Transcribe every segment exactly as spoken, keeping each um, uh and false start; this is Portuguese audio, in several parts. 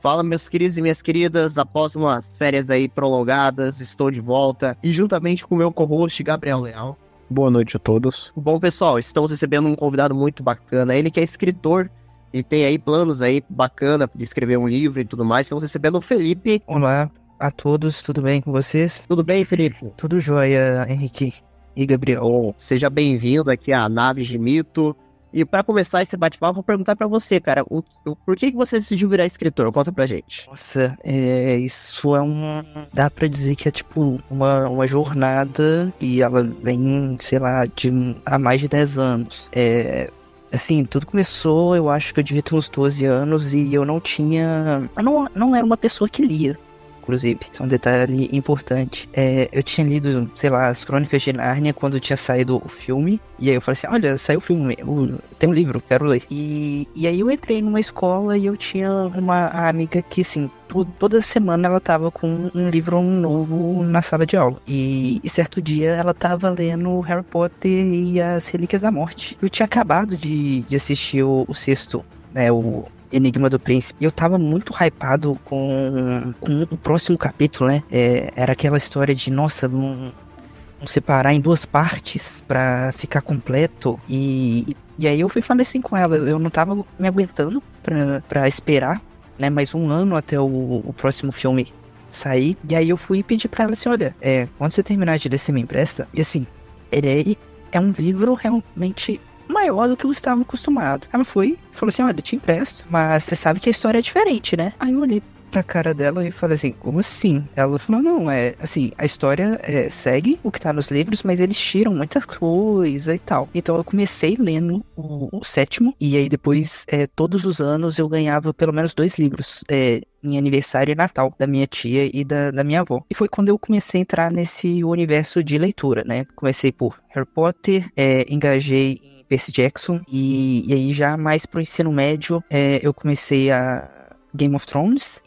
Fala, meus queridos e minhas queridas, após umas férias aí prolongadas, estou de volta e juntamente com o meu co-host, Gabriel Leal. Boa noite a todos. Bom, pessoal, estamos recebendo um convidado muito bacana, ele que é escritor e tem aí planos aí bacana de escrever um livro e tudo mais. Estamos recebendo o Felipe. Olá a todos, tudo bem com vocês? Tudo bem, Felipe? Tudo jóia, Henrique e Gabriel. Seja bem-vindo aqui à Naves de Mito. E para começar esse bate-papo, vou perguntar para você, cara, o, o, por que, que você decidiu virar escritor? Conta pra gente. Nossa, é, isso é um... Dá pra dizer que é tipo uma, uma jornada e ela vem, sei lá, de há mais de dez anos. É... Assim, tudo começou, eu acho que eu devia ter uns doze anos e eu não tinha... Eu não, não era uma pessoa que lia. Inclusive, isso é um detalhe importante. É, eu tinha lido, sei lá, as Crônicas de Nárnia quando tinha saído o filme. E aí eu falei assim, olha, saiu o filme, eu, tem um livro, quero ler. E, e aí eu entrei numa escola e eu tinha uma amiga que, assim, to, toda semana ela tava com um livro novo na sala de aula. E, e certo dia ela tava lendo Harry Potter e as Relíquias da Morte. Eu tinha acabado de, de assistir o, o sexto, né, o... Enigma do Príncipe. E eu tava muito hypado com, com o próximo capítulo, né? É, era aquela história de, nossa, vamos, vamos separar em duas partes pra ficar completo. E, e aí eu fui falando assim com ela. Eu não tava me aguentando pra, pra esperar, né? Mais um ano até o, o próximo filme sair. E aí eu fui pedir pra ela assim, olha, é, quando você terminar de ler, você me empresta? E assim, ele é, é um livro realmente... maior do que eu estava acostumado. Ela foi, falou assim, olha, eu te empresto, mas você sabe que a história é diferente, né? Aí eu olhei pra cara dela e falei assim, como assim? Ela falou, não, é assim, a história é, segue o que tá nos livros, mas eles tiram muita coisa e tal. Então eu comecei lendo o, o sétimo, e aí depois, é, todos os anos eu ganhava pelo menos dois livros, é, em aniversário e Natal, da minha tia e da, da minha avó. E foi quando eu comecei a entrar nesse universo de leitura, né? Comecei por Harry Potter, é, engajei em Percy Jackson, e, e aí já mais pro ensino médio, é, eu comecei a Game of Thrones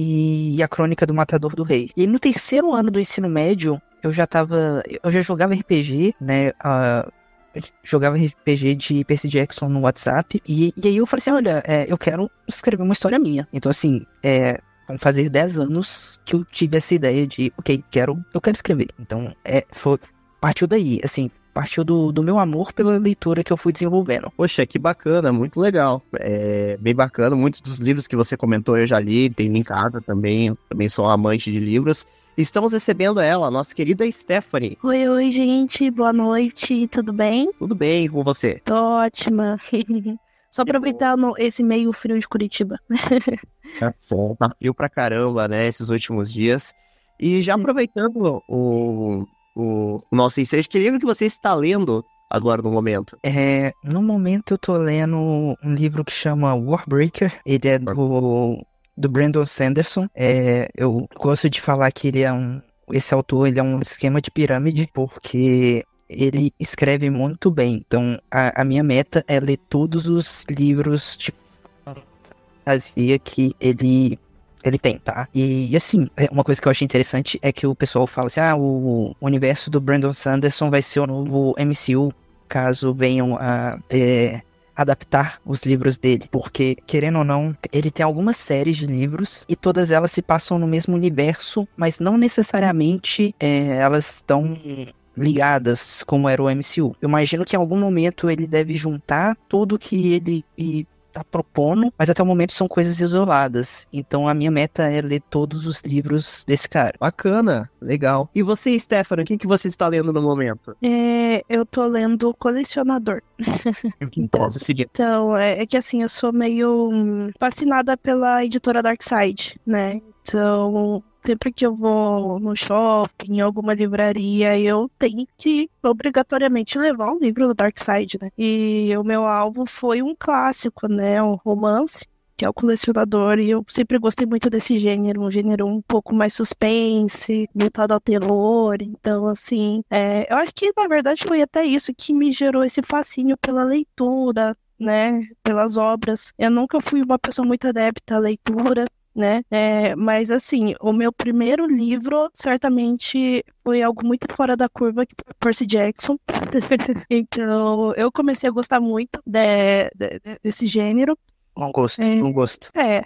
e, e a Crônica do Matador do Rei. E no terceiro ano do ensino médio, eu já tava, eu já jogava R P G, né, uh, jogava R P G de Percy Jackson no WhatsApp, e, e aí eu falei assim, olha, é, eu quero escrever uma história minha. Então assim, é... vão fazer dez anos que eu tive essa ideia de, ok, quero, eu quero escrever. Então, é, foi, partiu daí, assim, partiu do, do meu amor pela leitura que eu fui desenvolvendo. Poxa, que bacana, muito legal. É bem bacana, muitos dos livros que você comentou eu já li, tenho em casa também, eu também sou amante de livros. Estamos recebendo ela, a nossa querida Stephanie. Oi, oi, gente, boa noite, tudo bem? Tudo bem com você? Tô ótima. Só aproveitando esse meio frio de Curitiba. Tá bom, tá frio pra caramba, né, esses últimos dias. E já aproveitando o, o, o nosso ensejo, que livro que você está lendo agora no momento? É, no momento eu tô lendo um livro que chama Warbreaker. Ele é do, do Brandon Sanderson. É, eu gosto de falar que ele é um... Esse autor, ele é um esquema de pirâmide, porque... ele escreve muito bem. Então, a, a minha meta é ler todos os livros de fantasia que ele, ele tem, tá? E, assim, uma coisa que eu achei interessante é que o pessoal fala assim, ah, o, o universo do Brandon Sanderson vai ser o novo M C U, caso venham a é, adaptar os livros dele. Porque, querendo ou não, ele tem algumas séries de livros e todas elas se passam no mesmo universo, mas não necessariamente é, elas estão... ligadas, como era o M C U. Eu imagino que em algum momento ele deve juntar tudo que ele tá propondo, mas até o momento são coisas isoladas. Então a minha meta é ler todos os livros desse cara. Bacana, legal. E você, Stephanie, o que, que você está lendo no momento? É, eu tô lendo Colecionador. Então, então é, é que assim, eu sou meio hum, fascinada pela editora Darkside, né? Então... sempre que eu vou no shopping, em alguma livraria, eu tenho que obrigatoriamente levar um livro do Darkside, né? E o meu alvo foi um clássico, né? Um romance, que é o Colecionador, e eu sempre gostei muito desse gênero, um gênero um pouco mais suspense, voltado ao terror. Então, assim, é, eu acho que na verdade foi até isso que me gerou esse fascínio pela leitura, né? Pelas obras. Eu nunca fui uma pessoa muito adepta à leitura, né, é, mas assim, o meu primeiro livro certamente foi algo muito fora da curva, que foi Percy Jackson. Então eu comecei a gostar muito de, de, desse gênero, Um gosto, É. um gosto. É,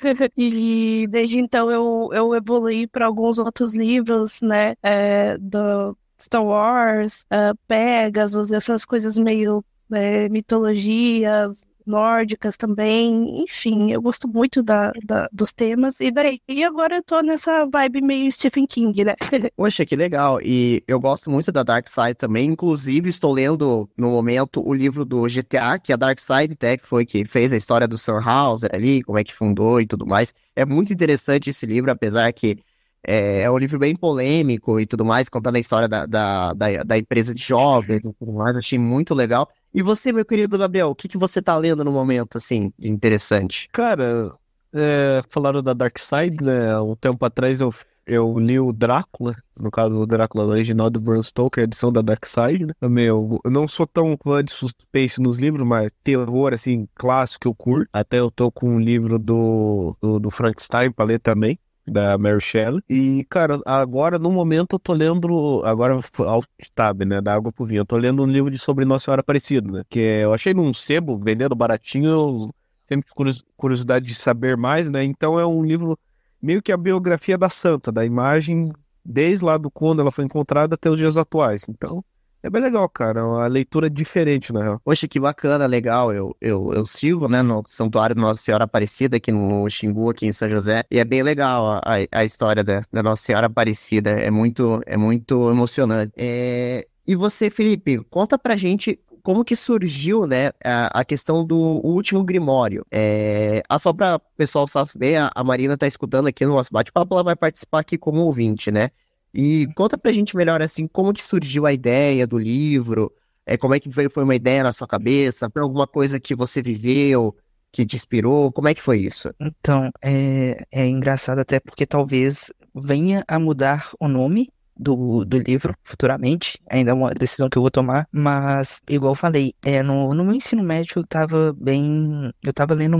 e desde então eu, eu evoluí para alguns outros livros, né, é, do Star Wars, é, Pegasus, essas coisas meio é, mitologias nórdicas também, enfim, eu gosto muito da, da- dos temas, e daí e agora eu tô nessa vibe meio Stephen King, né? Poxa, que legal. E eu gosto muito da Dark Side também. Inclusive, estou lendo no momento o livro do G T A, que a Dark Side Tech foi que fez a história do Sam Houser ali, como é que fundou e tudo mais. É muito interessante esse livro, apesar que é, é um livro bem polêmico e tudo mais, contando a história da, da, da, da empresa de jogos e tudo mais. Achei muito legal. E você, meu querido Gabriel, o que que você tá lendo no momento, assim, de interessante? Cara, é, falaram da Dark Side, né? Um tempo atrás eu, eu li o Drácula, no caso o Drácula original do Bram Stoker, a edição da Dark Side, né? Também eu, eu não sou tão fã de suspense nos livros, mas terror, assim, clássico eu curto. Até eu tô com um livro do, do, do Frankenstein pra ler também, da Mary Shelley. E, cara, agora, no momento, eu tô lendo, agora, alt tab, né, da água pro vinho, eu tô lendo um livro de sobre Nossa Senhora Aparecida, né, que eu achei num sebo, vendendo baratinho, eu sempre tive curiosidade de saber mais, né, então é um livro meio que a biografia da santa, da imagem, desde lá do quando ela foi encontrada até os dias atuais, então é bem legal, cara, é uma leitura diferente, na real. Poxa, que bacana, legal. Eu, eu, eu sigo, né, no Santuário Nossa Senhora Aparecida, aqui no Xingu, aqui em São José, e é bem legal a, a, a história da, da Nossa Senhora Aparecida. É muito, é muito emocionante. É... E você, Felipe, conta pra gente como que surgiu, né, a, a questão do último Grimório. É... Ah, só pra o pessoal saber, a, a Marina tá escutando aqui no nosso bate-papo, ela vai participar aqui como ouvinte, né? E conta pra gente melhor, assim, como que surgiu a ideia do livro, é, como é que veio, foi uma ideia na sua cabeça, foi alguma coisa que você viveu, que te inspirou, como é que foi isso? Então, é, é engraçado até porque talvez venha a mudar o nome do, do livro futuramente, ainda é uma decisão que eu vou tomar, mas, igual eu falei, é, no, no meu ensino médio eu tava bem, eu tava lendo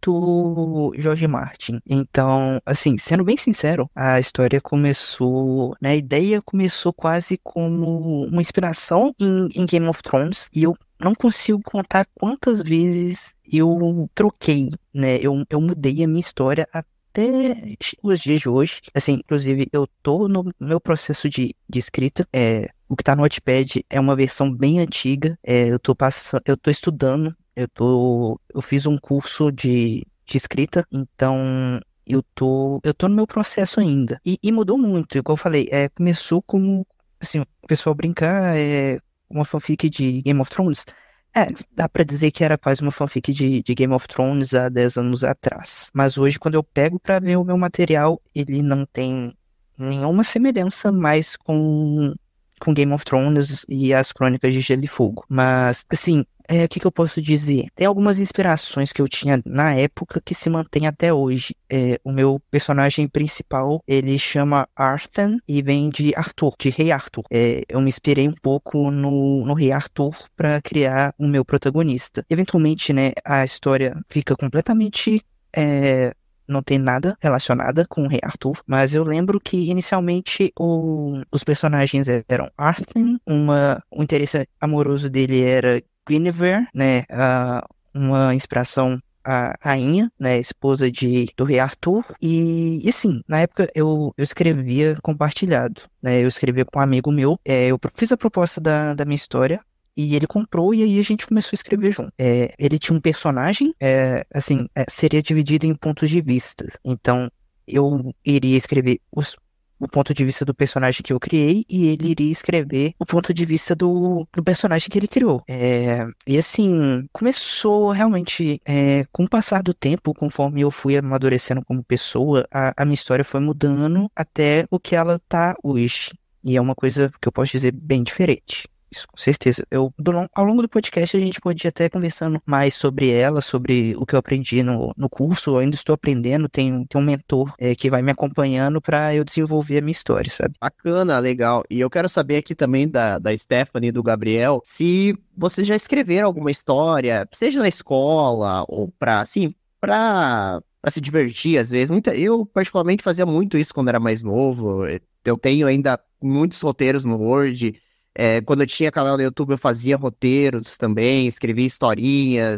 muito George Martin, então, assim, sendo bem sincero, a história começou, né, a ideia começou quase como uma inspiração em, em Game of Thrones, e eu não consigo contar quantas vezes eu troquei, né? Eu, eu mudei a minha história até os dias de hoje. Assim, inclusive, eu tô no meu processo de, de escrita. É, o que tá no Wattpad é uma versão bem antiga. É, eu tô passando, eu tô estudando. Eu tô, eu fiz um curso de, de escrita, então eu tô, eu tô no meu processo ainda. E, e mudou muito, igual eu falei. É, começou como, assim, o pessoal brincar, é uma fanfic de Game of Thrones. É, dá pra dizer que era quase uma fanfic de, de Game of Thrones há dez anos atrás. Mas hoje, quando eu pego pra ver o meu material, ele não tem nenhuma semelhança mais com, com Game of Thrones e as Crônicas de Gelo e Fogo. Mas, assim, é, o que que eu posso dizer? Tem algumas inspirações que eu tinha na época que se mantêm até hoje. É, o meu personagem principal, ele chama Arthan e vem de Arthur, de Rei Arthur. É, eu me inspirei um pouco no, no Rei Arthur para criar o meu protagonista. Eventualmente, né, a história fica completamente... É, não tem nada relacionada com o Rei Arthur, mas eu lembro que inicialmente o, os personagens eram Arthan, uma, o interesse amoroso dele era Guinevere, né, a, uma inspiração a rainha, né, esposa de, do rei Arthur, e, e assim, na época eu, eu escrevia compartilhado, né, eu escrevia com um amigo meu, é, eu fiz a proposta da, da minha história, e ele comprou, e aí a gente começou a escrever junto. É, ele tinha um personagem, é, assim, é, seria dividido em pontos de vista. Então, eu iria escrever os, o ponto de vista do personagem que eu criei, e ele iria escrever o ponto de vista do, do personagem que ele criou. É, e assim, começou realmente, é, com o passar do tempo, conforme eu fui amadurecendo como pessoa, a, a minha história foi mudando até o que ela tá hoje. E é uma coisa que eu posso dizer bem diferente. Isso, com certeza. Eu, do, ao longo do podcast a gente pode ir até conversando mais sobre ela, sobre o que eu aprendi no, no curso. Eu ainda estou aprendendo, tem, tem um mentor é, que vai me acompanhando para eu desenvolver a minha história, sabe? Bacana, legal. E eu quero saber aqui também da, da Stephanie e do Gabriel, se vocês já escreveram alguma história, seja na escola ou pra, assim, pra, pra se divertir às vezes. Muita, eu, particularmente, fazia muito isso quando era mais novo. Eu tenho ainda muitos roteiros no Word. É, quando eu tinha canal no YouTube, eu fazia roteiros também, escrevia historinhas,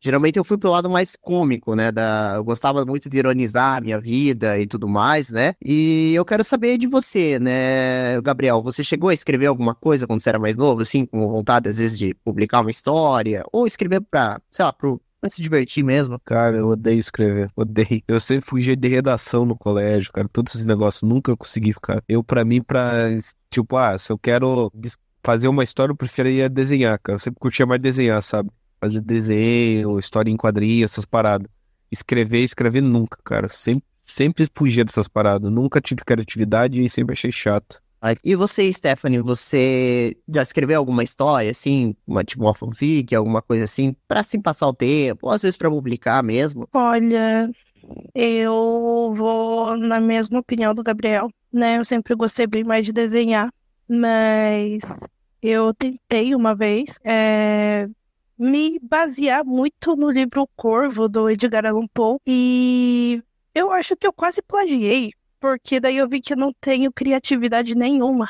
geralmente eu fui pro lado mais cômico, né? Da... Eu gostava muito de ironizar a minha vida e tudo mais, né? E eu quero saber de você, né, Gabriel? Você chegou a escrever alguma coisa quando você era mais novo, assim, com vontade, às vezes, de publicar uma história? Ou escrever pra, sei lá, pro... pra se divertir mesmo? Cara, eu odeio escrever, odeio. Eu sempre fugia de redação no colégio, cara, todos esses negócios, nunca consegui ficar. Eu, pra mim, pra, tipo, ah, se eu quero des- fazer uma história, eu preferia desenhar, cara. Eu sempre curtia mais desenhar, sabe? Fazer desenho, história em quadrinhos, essas paradas. Escrever, escrever nunca, cara. Sempre, sempre fugia dessas paradas. Nunca tive criatividade e sempre achei chato. Ah, e você, Stephanie, você já escreveu alguma história, assim, uma, tipo uma fanfic, alguma coisa assim, pra assim passar o tempo, ou às vezes pra publicar mesmo? Olha, eu vou na mesma opinião do Gabriel, né? Eu sempre gostei bem mais de desenhar, mas eu tentei uma vez é, me basear muito no livro O Corvo, do Edgar Allan Poe, e eu acho que eu quase plagiei, porque daí eu vi que eu não tenho criatividade nenhuma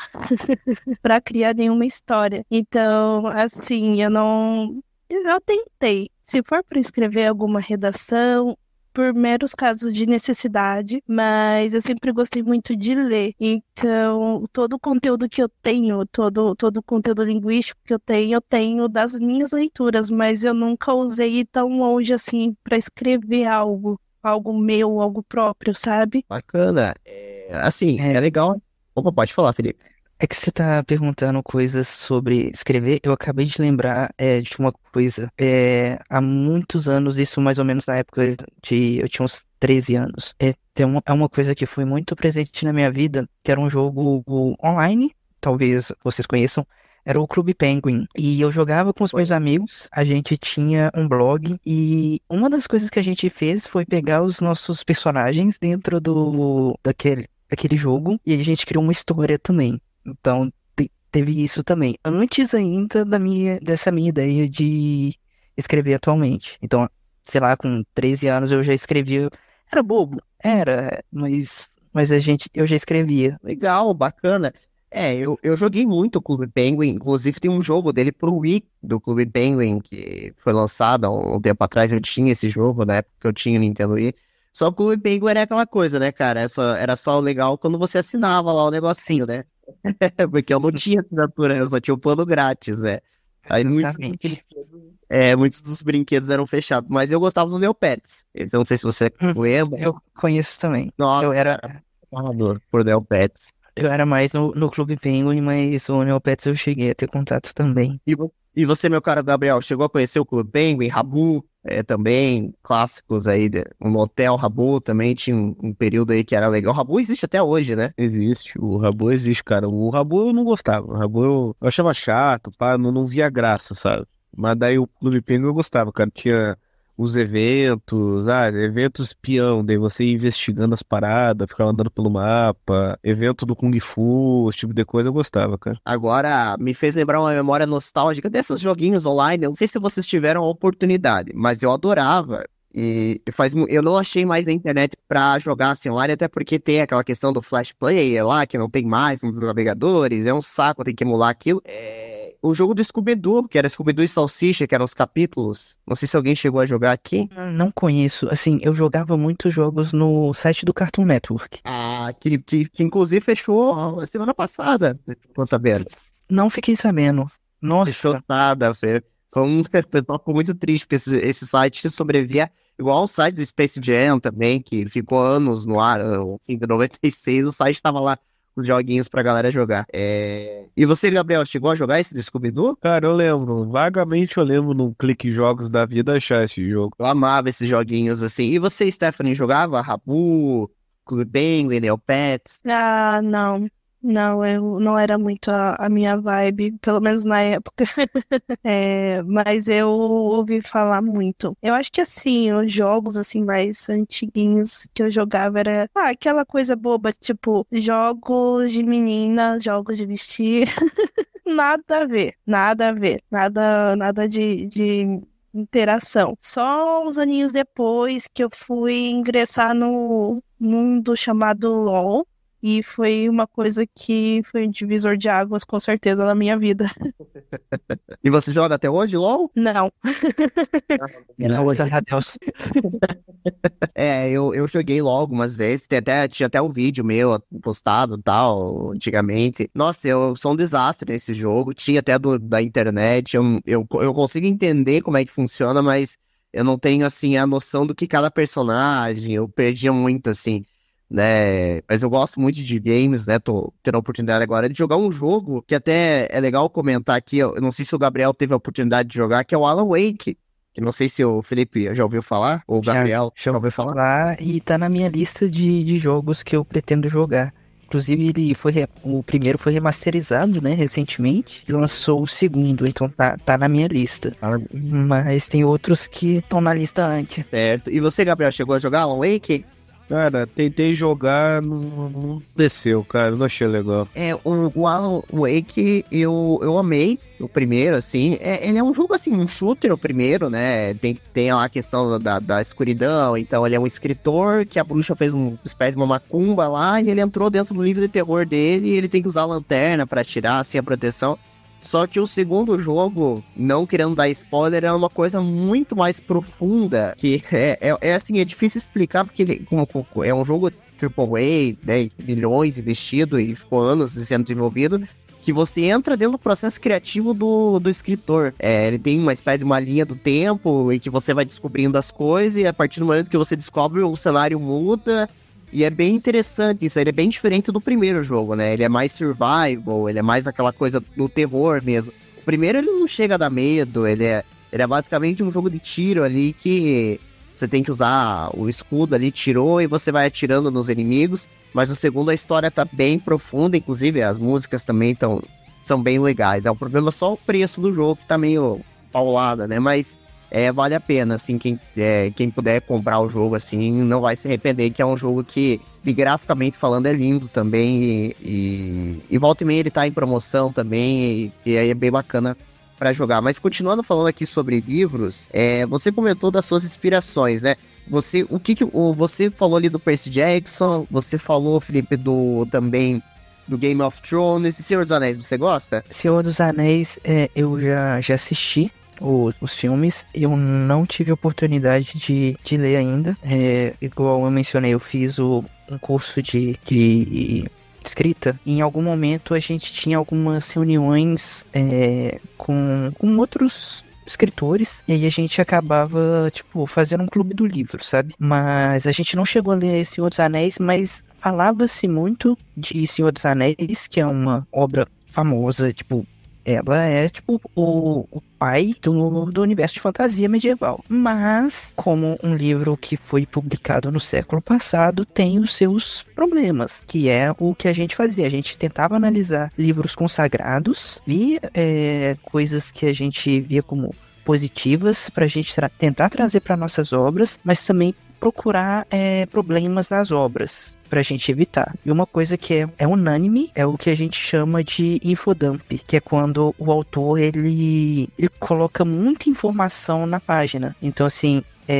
pra criar nenhuma história. Então, assim, eu não. Eu tentei. Se for para escrever alguma redação, por meros casos de necessidade, mas eu sempre gostei muito de ler. Então, todo o conteúdo que eu tenho, todo, todo o conteúdo linguístico que eu tenho, eu tenho das minhas leituras, mas eu nunca usei ir tão longe assim para escrever algo, algo meu, algo próprio, sabe? Bacana. É, assim, É, é legal. Opa, pode falar, Felipe. é que você tá perguntando coisas sobre escrever. Eu acabei de lembrar é, de uma coisa. É, há muitos anos, isso mais ou menos na época de. Eu tinha uns treze anos. É, tem uma, é uma coisa que foi muito presente na minha vida, que era um jogo online, talvez vocês conheçam. Era o Clube Penguin. E eu jogava com os meus amigos. A gente tinha um blog. E uma das coisas que a gente fez foi pegar os nossos personagens dentro do daquele, daquele jogo. E a gente criou uma história também. Então, te- teve isso também. Antes ainda da minha, dessa minha ideia de escrever atualmente. Então, sei lá, com treze anos eu já escrevia. Era bobo? Era, mas, mas a gente, eu já escrevia. Legal, bacana. É, eu, eu joguei muito o Clube Penguin, inclusive tem um jogo dele pro Wii, do Clube Penguin, que foi lançado há um tempo atrás, eu tinha esse jogo, na época que eu tinha o Nintendo Wii. Só que o Clube Penguin era aquela coisa, né, cara? Era só, era só legal quando você assinava lá o negocinho, né? Porque eu não tinha assinatura, eu só tinha o plano grátis, né? Aí muitos, Exatamente. é, muitos dos brinquedos eram fechados, mas eu gostava do Neopets. Eu não sei se você Hum, lembra. Eu conheço também. Nossa, Eu era, era apaixonador por Neopets. eu era mais no, no Clube Penguin, mas o Neopets eu cheguei a ter contato também. E, vo- e você, meu caro Gabriel, chegou a conhecer o Clube Penguin, Rabu, é, também, clássicos aí, de- um hotel Rabu também tinha um, um período aí que era legal. O Rabu existe até hoje, né? Existe, o Rabu existe, cara. O Rabu eu não gostava. O Rabu eu, eu achava chato, pá, não, não via graça, sabe? Mas daí o Clube Penguin eu gostava, cara. Tinha os eventos, ah, eventos espião, daí você ia investigando as paradas, ficava andando pelo mapa, evento do Kung Fu, esse tipo de coisa eu gostava, cara. Agora, me fez lembrar uma memória nostálgica desses joguinhos online. Eu não sei se vocês tiveram a oportunidade, mas eu adorava. E faz, mu- eu não achei mais na internet pra jogar assim online, até porque tem aquela questão do Flash Player lá, que não tem mais nos navegadores, é um saco, tem que emular aquilo. É, o jogo do Scooby-Doo, que era Scooby-Doo e Salsicha, que eram os capítulos. Não sei se alguém chegou a jogar aqui. Não conheço. Assim, eu jogava muitos jogos no site do Cartoon Network. Ah, que, que, que inclusive fechou a semana passada, tô sabendo. Não fiquei sabendo. Fechou Nossa, nada, foi, foi um, o pessoal ficou muito triste, porque esse, esse site sobrevivia igual o site do Space Jam também, que ficou anos no ar, assim, de noventa e seis, o site tava lá com os joguinhos pra galera jogar. É... E você, Gabriel, chegou a jogar esse do Scooby-Doo? Cara, eu lembro, vagamente eu lembro num clique jogos da vida achar esse jogo. Eu amava esses joguinhos, assim. E você, Stephanie, jogava Rabu, Clube Penguin, Neopets? Ah, não. Não, eu não era muito a, a minha vibe, pelo menos na época. É, mas eu ouvi falar muito. Eu acho que assim, os jogos assim mais antiguinhos que eu jogava era ah, aquela coisa boba, tipo jogos de menina, jogos de vestir. Nada a ver, nada a ver, nada, nada de, de interação. Só uns aninhos depois que eu fui ingressar no mundo chamado LoL. E foi uma coisa que foi um divisor de águas, com certeza, na minha vida. E você joga até hoje, LOL? Não. Não, hoje já Deus. É, eu, eu joguei LOL algumas vezes, tem até, tinha até um vídeo meu postado tal, antigamente. Nossa, eu sou um desastre nesse jogo, tinha até do, da internet, eu, eu, eu consigo entender como é que funciona, mas eu não tenho, assim, a noção do que cada personagem, eu perdia muito, assim, né? Mas eu gosto muito de games, né? Tô tendo a oportunidade agora de jogar um jogo que até é legal comentar aqui, eu não sei se o Gabriel teve a oportunidade de jogar, que é o Alan Wake. Que não sei se o Felipe já ouviu falar, ou o Gabriel já, já ouviu falar. Lá, e tá na minha lista de, de jogos que eu pretendo jogar. Inclusive, ele foi re... o primeiro foi remasterizado, né, recentemente, e lançou o segundo, então tá, tá na minha lista. Ah, Mas tem outros que estão na lista antes. certo. E você, Gabriel, chegou a jogar Alan Wake? Cara, tentei jogar, não, não desceu, cara, não achei legal. É, o, o Alan Wake eu, eu amei, o primeiro, assim. É, ele é um jogo, assim, um shooter, o primeiro, né? Tem, tem lá a questão da, da escuridão, então ele é um escritor que a bruxa fez uma espécie de uma macumba lá e ele entrou dentro do livro de terror dele e ele tem que usar a lanterna pra tirar, assim, a proteção. Só que o segundo jogo, não querendo dar spoiler, é uma coisa muito mais profunda, que é, é, é assim, é difícil explicar, porque ele como, como, é um jogo triple A, né, milhões investido e ficou anos sendo desenvolvido, que você entra dentro do processo criativo do, do escritor. É, ele tem uma espécie de uma linha do tempo em que você vai descobrindo as coisas e a partir do momento que você descobre, o cenário muda. E é bem interessante isso, ele é bem diferente do primeiro jogo, né? Ele é mais survival, ele é mais aquela coisa do terror mesmo. O primeiro ele não chega a dar medo, ele é, ele é basicamente um jogo de tiro ali que você tem que usar o escudo ali, tirou e você vai atirando nos inimigos. Mas no segundo a história tá bem profunda, inclusive as músicas também tão, são bem legais. É o problema só o preço do jogo que tá meio paulada, né? Mas é, vale a pena, assim, quem, é, quem puder comprar o jogo, assim, não vai se arrepender, que é um jogo que, graficamente falando, é lindo também, e, e, e volta e meia ele tá em promoção também, e, e aí é bem bacana para jogar. Mas continuando falando aqui sobre livros, é, você comentou das suas inspirações, né? Você, o que que, o, você falou ali do Percy Jackson, você falou, Felipe, do, também do Game of Thrones, e Senhor dos Anéis, você gosta? Senhor dos Anéis, é, eu já, já assisti os, os filmes, eu não tive oportunidade de, de ler ainda. É, igual eu mencionei, eu fiz o, um curso de, de escrita. E em algum momento a gente tinha algumas reuniões é, com, com outros escritores, e aí a gente acabava, tipo, fazendo um clube do livro, sabe? Mas a gente não chegou a ler Senhor dos Anéis, mas falava-se muito de Senhor dos Anéis, que é uma obra famosa, tipo, ela é, tipo, o, o pai do, do universo de fantasia medieval. Mas, como um livro que foi publicado no século passado, tem os seus problemas, que é o que a gente fazia. A gente tentava analisar livros consagrados, via é, coisas que a gente via como positivas pra gente tra- tentar trazer para nossas obras, mas também procurar é, problemas nas obras pra gente evitar. E uma coisa que é, é unânime é o que a gente chama de infodump, que é quando o autor ele, ele coloca muita informação na página. Então, assim,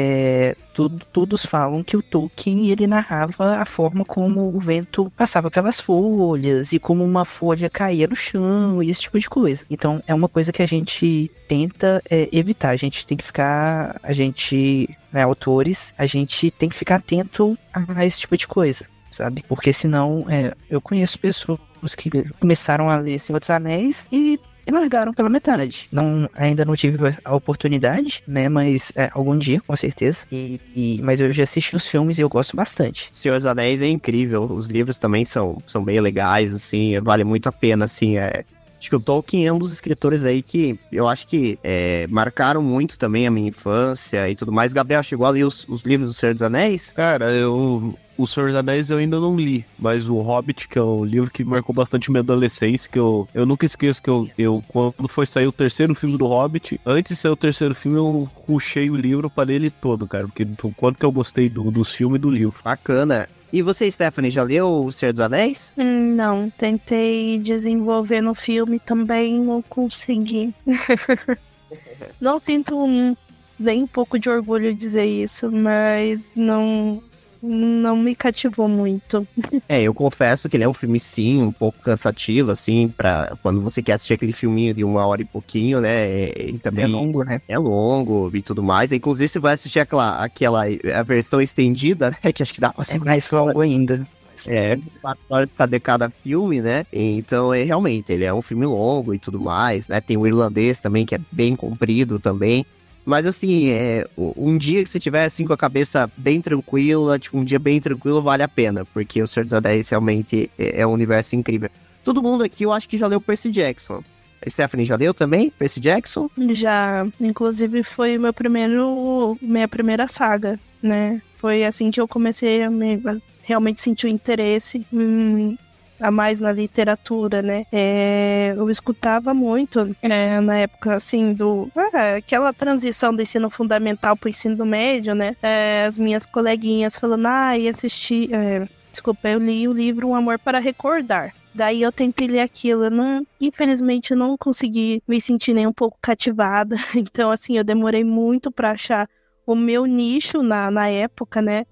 é, tudo, todos falam que o Tolkien ele narrava a forma como o vento passava pelas folhas e como uma folha caía no chão e esse tipo de coisa. Então é uma coisa que a gente tenta é, evitar. A gente tem que ficar, a gente, né, autores, a gente tem que ficar atento a esse tipo de coisa, sabe? Porque senão, é, eu conheço pessoas que começaram a ler Senhor dos Anéis e E largaram pela metade. Não, ainda não tive a oportunidade, né? Mas é, algum dia, com certeza. E, e, mas eu já assisti os filmes e eu gosto bastante. Senhor dos Anéis é incrível. Os livros também são, são bem legais, assim. Vale muito a pena, assim. É... Acho que o Tolkien é um dos escritores aí que eu acho que é, marcaram muito também a minha infância e tudo mais. Gabriel, chegou a ler os, os livros do Senhor dos Anéis? Cara, eu... O Senhor dos Anéis eu ainda não li, mas o Hobbit, que é o livro que marcou bastante minha adolescência, que eu, eu nunca esqueço que eu, eu, quando foi sair o terceiro filme do Hobbit, antes de sair o terceiro filme, eu rushei o livro para ler ele todo, cara, porque o quanto que eu gostei do, dos filmes e do livro. Bacana. E você, Stephanie, já leu o Senhor dos Anéis? Hum, não, tentei desenvolver no filme também, não consegui. Não sinto um, nem um pouco de orgulho de dizer isso, mas não... não me cativou muito. É, eu confesso que ele é um filme, sim, um pouco cansativo, assim, pra quando você quer assistir aquele filminho de uma hora e pouquinho, né? E, e também É longo, né? é longo e tudo mais. Inclusive, você vai assistir aquela, aquela a versão estendida, né? Que acho que dá pra É mais longo ainda. É, quatro horas cada, cada filme, né? Então, é realmente, ele é um filme longo e tudo mais, né? Tem o irlandês também, que é bem comprido também. Mas, assim, é, um dia que você tiver, assim, com a cabeça bem tranquila, tipo, um dia bem tranquilo, vale a pena. Porque o Senhor dos Anéis realmente é, é um universo incrível. Todo mundo aqui, eu acho que já leu Percy Jackson. A Stephanie já leu também? Percy Jackson? Já, inclusive, foi meu primeiro, minha primeira saga, né? Foi assim que eu comecei a me, a realmente sentir o interesse hum, a mais na literatura, né? É, eu escutava muito é, na época, assim, do... Ah, aquela transição do ensino fundamental pro ensino médio, né? É, as minhas coleguinhas falando, ah, e assisti... É, desculpa, eu li o livro Um Amor para Recordar. Daí eu tentei ler aquilo, eu não, infelizmente eu não consegui me sentir nem um pouco cativada. Então, assim, eu demorei muito pra achar o meu nicho na, na época, né?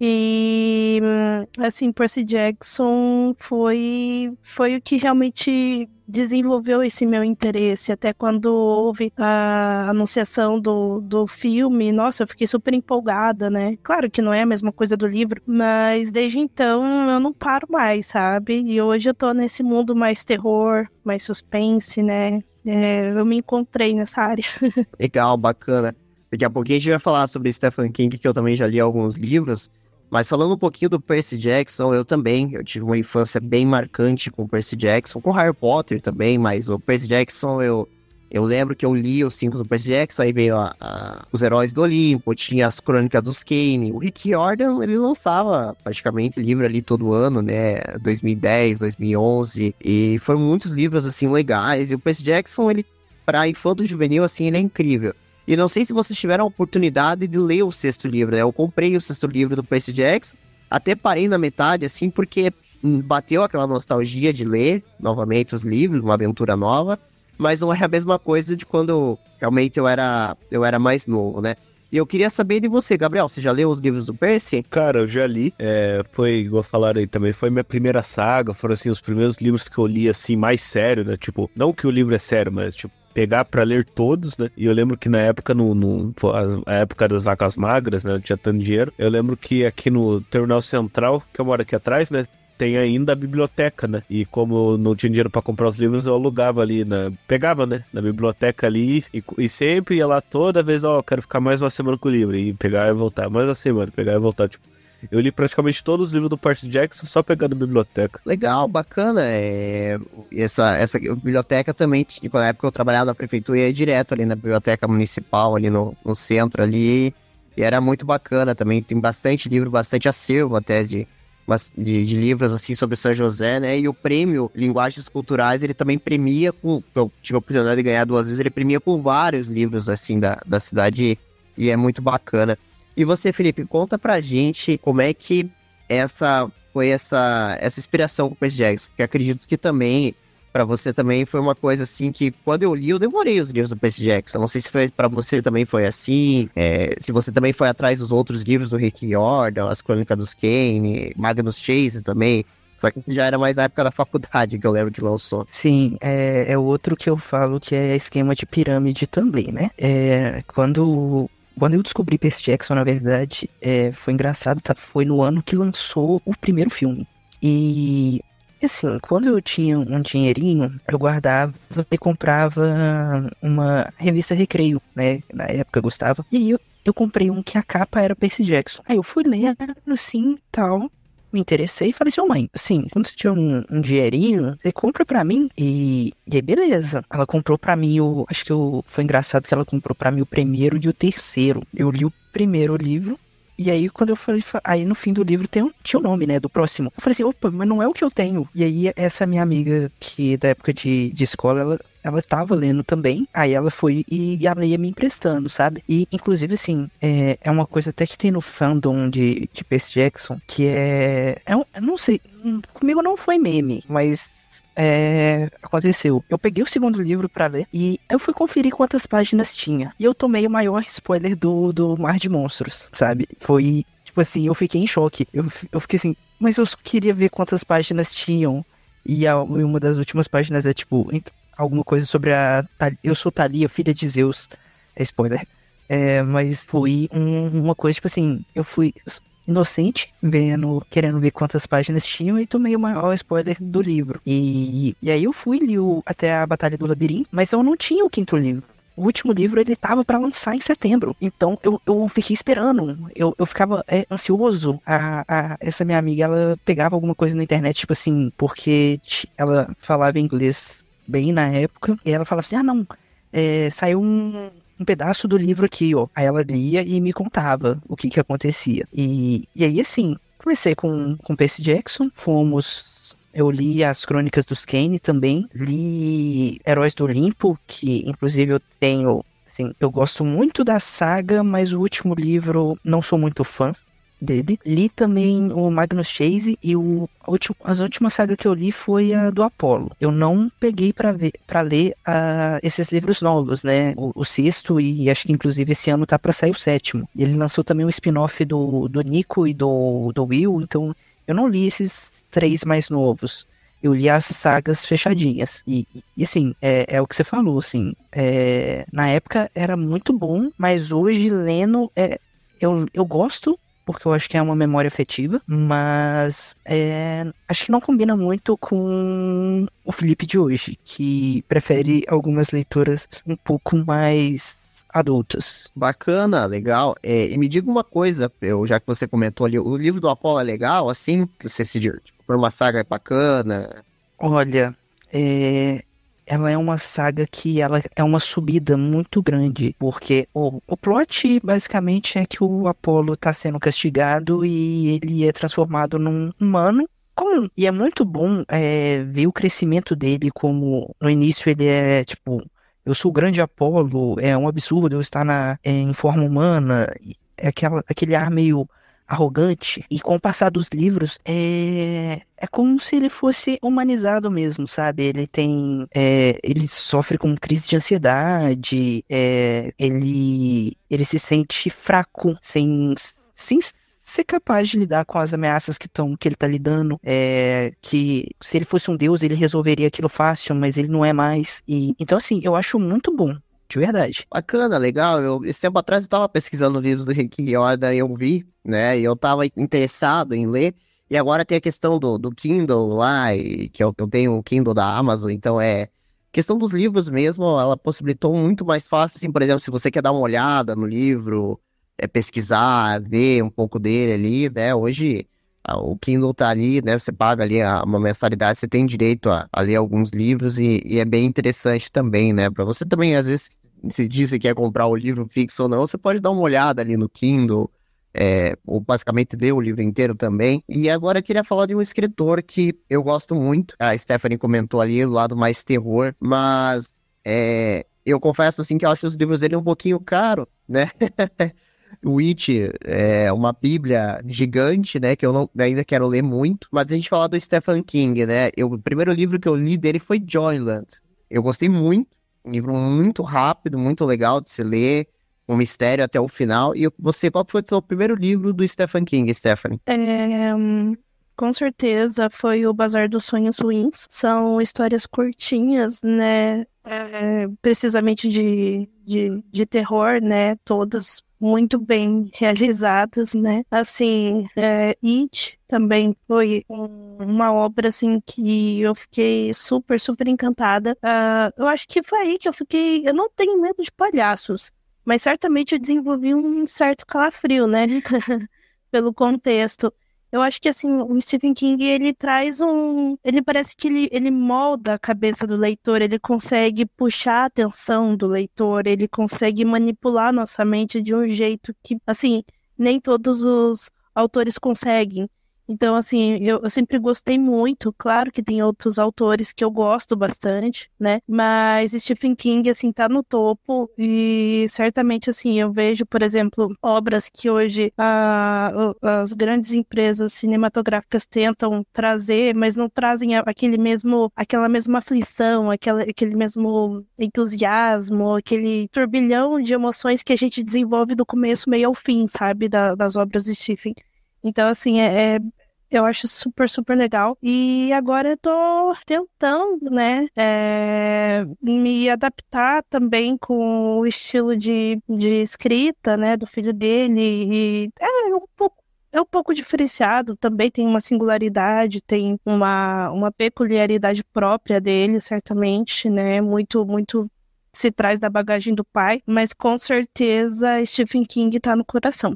E, assim, Percy Jackson foi, foi o que realmente desenvolveu esse meu interesse. Até quando houve a anunciação do, do filme, nossa, eu fiquei super empolgada, né? Claro que não é a mesma coisa do livro, mas desde então eu não paro mais, sabe? E hoje eu tô nesse mundo mais terror, mais suspense, né? É, eu me encontrei nessa área. Legal, bacana. Daqui a pouquinho a gente vai falar sobre Stephen King, que eu também já li alguns livros. Mas falando um pouquinho do Percy Jackson, eu também, eu tive uma infância bem marcante com o Percy Jackson, com Harry Potter também, mas o Percy Jackson, eu, eu lembro que eu li os cinco do Percy Jackson, aí veio a, a, os Heróis do Olimpo, tinha as Crônicas dos Kane, o Rick Riordan, ele lançava praticamente livro ali todo ano, né, dois mil e dez, dois mil e onze, e foram muitos livros, assim, legais, e o Percy Jackson, ele, pra infanto juvenil, assim, ele é incrível. E não sei se vocês tiveram a oportunidade de ler o sexto livro, né? Eu comprei o sexto livro do Percy Jackson, até parei na metade, assim, porque bateu aquela nostalgia de ler novamente os livros, uma aventura nova, mas não é a mesma coisa de quando realmente eu era, eu era mais novo, né? E eu queria saber de você, Gabriel, você já leu os livros do Percy? Cara, eu já li, é, foi, igual falaram aí também, foi minha primeira saga, foram assim, os primeiros livros que eu li, assim, mais sério, né? Tipo, não que o livro é sério, mas, tipo, pegar pra ler todos, né? E eu lembro que na época, no, no a época das vacas magras, né? Não tinha tanto dinheiro. Eu lembro que aqui no Terminal Central, que eu moro aqui atrás, né? Tem ainda a biblioteca, né? E como eu não tinha dinheiro pra comprar os livros, eu alugava ali, na... pegava, né? Na biblioteca ali e, e sempre ia lá toda vez, ó, oh, quero ficar mais uma semana com o livro. E pegar e voltar, mais uma semana, pegar e voltar, tipo... Eu li praticamente todos os livros do Percy Jackson só pegando a biblioteca. Legal, bacana. É... Essa, essa biblioteca também, tipo, na época eu trabalhava na prefeitura, eu ia direto ali na biblioteca municipal, ali no, no centro ali, e era muito bacana também. Tem bastante livro, bastante acervo até de, de, de livros assim sobre São José, né? E o prêmio Linguagens Culturais, ele também premia com... Eu tive a oportunidade de ganhar duas vezes, ele premia com vários livros assim da, da cidade, e é muito bacana. E você, Felipe, conta pra gente como é que essa foi essa, essa inspiração com o Percy Jackson, porque acredito que também, pra você também, foi uma coisa assim que, quando eu li, eu demorei os livros do Percy Jackson. Não sei se foi pra você também foi assim, é, se você também foi atrás dos outros livros do Rick Riordan, As Crônicas dos Kane, Magnus Chase também. Só que já era mais na época da faculdade que eu lembro que lançou. Sim, é, é outro que eu falo que é esquema de pirâmide também, né? É, quando... Quando eu descobri Percy Jackson, na verdade, é, foi engraçado, tá? Foi no ano que lançou o primeiro filme. E, assim, quando eu tinha um dinheirinho, eu guardava e comprava uma revista Recreio, né? Na época eu gostava. E aí eu, eu comprei um que a capa era Percy Jackson. Aí eu fui ler, assim, tal... Me interessei e falei assim, ô mãe, assim, quando você tiver um, um dinheirinho, você compra pra mim. E, e aí, beleza. Ela comprou pra mim o... Acho que eu, foi engraçado que ela comprou pra mim o primeiro e o terceiro. Eu li o primeiro livro. E aí, quando eu falei... Aí, no fim do livro, tem um, tinha o nome, né, do próximo. Eu falei assim, opa, mas não é o que eu tenho. E aí, essa minha amiga, que da época de, de escola, ela... Ela tava lendo também, aí ela foi e, e ela ia me emprestando, sabe? E, inclusive, assim, é, é uma coisa até que tem no fandom de, de Percy Jackson, que é... é um, eu não sei, comigo não foi meme, mas... É, aconteceu. Eu peguei o segundo livro pra ler e eu fui conferir quantas páginas tinha. E eu tomei o maior spoiler do, do Mar de Monstros, sabe? Foi... Tipo assim, eu fiquei em choque. Eu, eu fiquei assim, mas eu só queria ver quantas páginas tinham. E, a, e uma das últimas páginas é tipo, alguma coisa sobre a... Eu sou Thalia, filha de Zeus. É spoiler. É, mas foi um, uma coisa, tipo assim, eu fui inocente, vendo, querendo ver quantas páginas tinham e tomei o maior spoiler do livro. E, e aí eu fui li o, até a Batalha do Labirinto, mas eu não tinha o quinto livro. O último livro, ele tava pra lançar em setembro. Então, eu, eu fiquei esperando. Eu, eu ficava é, ansioso. A, a, essa minha amiga, ela pegava alguma coisa na internet, tipo assim, porque ela falava inglês bem na época. E ela falava assim, ah, não, é, saiu um... um pedaço do livro aqui, ó. Aí ela lia e me contava o que que acontecia. E, e aí, assim, comecei com, com Percy Jackson, fomos... Eu li as Crônicas dos Kane também, li Heróis do Olimpo, que inclusive eu tenho... Assim, eu gosto muito da saga, mas o último livro não sou muito fã dele. Li também o Magnus Chase e o, a, última, as últimas sagas que eu li foi a do Apollo. Eu não peguei pra, ver, pra ler uh, esses livros novos, né? O, o sexto e acho que inclusive esse ano tá pra sair o sétimo. Ele lançou também um spin-off do, do Nico e do, do Will, então eu não li esses três mais novos. Eu li as sagas fechadinhas. E, e assim, é, é o que você falou, assim. É, na época era muito bom, mas hoje lendo, é, eu, eu gosto, porque eu acho que é uma memória afetiva, mas é, acho que não combina muito com o Felipe de hoje, que prefere algumas leituras um pouco mais adultas. Bacana, legal. É, e me diga uma coisa, eu, já que você comentou ali, o livro do Apollo é legal, assim, você se tipo, por uma saga bacana? Olha, é... ela é uma saga que ela é uma subida muito grande, porque o, o plot basicamente é que o Apollo tá sendo castigado e ele é transformado num humano comum. E é muito bom é, ver o crescimento dele, como no início ele é tipo, eu sou o grande Apollo, é um absurdo eu estar na, é, em forma humana, é aquela, aquele ar meio arrogante, e com o passar dos livros, é, é como se ele fosse humanizado mesmo, sabe? Ele tem, é, ele sofre com crise de ansiedade, é, ele, ele se sente fraco, sem, sem ser capaz de lidar com as ameaças que, tão, que ele tá lidando, é, que se ele fosse um deus, ele resolveria aquilo fácil, mas ele não é mais, e então assim, eu acho muito bom. De verdade. Bacana, legal. Eu, esse tempo atrás eu tava pesquisando livros do Rick Riordan e eu vi, né? E eu tava interessado em ler. E agora tem a questão do, do Kindle lá, e, que eu, eu tenho o Kindle da Amazon, então é... questão dos livros mesmo, ela possibilitou muito mais fácil, assim, por exemplo, se você quer dar uma olhada no livro, é, pesquisar, ver um pouco dele ali, né? Hoje o Kindle tá ali, né? Você paga ali a, uma mensalidade, você tem direito a, a ler alguns livros e, e é bem interessante também, né? Para você também, às vezes, se diz que quer comprar o livro fixo ou não, você pode dar uma olhada ali no Kindle, é, ou basicamente ler o livro inteiro também. E agora eu queria falar de um escritor que eu gosto muito, a Stephanie comentou ali, do lado mais terror, mas é, eu confesso assim que eu acho os livros dele um pouquinho caro, né? O It é uma bíblia gigante, né, que eu não, ainda quero ler muito, mas a gente fala do Stephen King, né, eu, o primeiro livro que eu li dele foi Joyland, eu gostei muito, um livro muito rápido, muito legal de se ler, um mistério até o final, e você, qual foi o seu primeiro livro do Stephen King, Stephanie? É, com certeza foi o Bazar dos Sonhos Ruins, são histórias curtinhas, né, é, precisamente de, de, de terror, né, todas muito bem realizadas, né? Assim, é, It também foi um, uma obra, assim, que eu fiquei super, super encantada. Uh, eu acho que foi aí que eu fiquei... Eu não tenho medo de palhaços, mas certamente eu desenvolvi um certo calafrio, né? Pelo contexto. Eu acho que, assim, o Stephen King, ele traz um... Ele parece que ele, ele molda a cabeça do leitor, ele consegue puxar a atenção do leitor, ele consegue manipular nossa mente de um jeito que, assim, nem todos os autores conseguem. Então, assim, eu, eu sempre gostei muito. Claro que tem outros autores que eu gosto bastante, né? Mas Stephen King, assim, tá no topo. E certamente, assim, eu vejo, por exemplo, obras que hoje a, as grandes empresas cinematográficas tentam trazer, mas não trazem aquele mesmo, aquela mesma aflição, aquela, aquele mesmo entusiasmo, aquele turbilhão de emoções que a gente desenvolve do começo, meio ao fim, sabe? Da, das obras do Stephen. Então, assim, é, é, eu acho super, super legal. E agora eu tô tentando, né, é, me adaptar também com o estilo de, de escrita, né, do filho dele. E é um pouco, é um pouco diferenciado, também tem uma singularidade, tem uma, uma peculiaridade própria dele, certamente, né, muito, muito se traz da bagagem do pai, mas com certeza Stephen King tá no coração.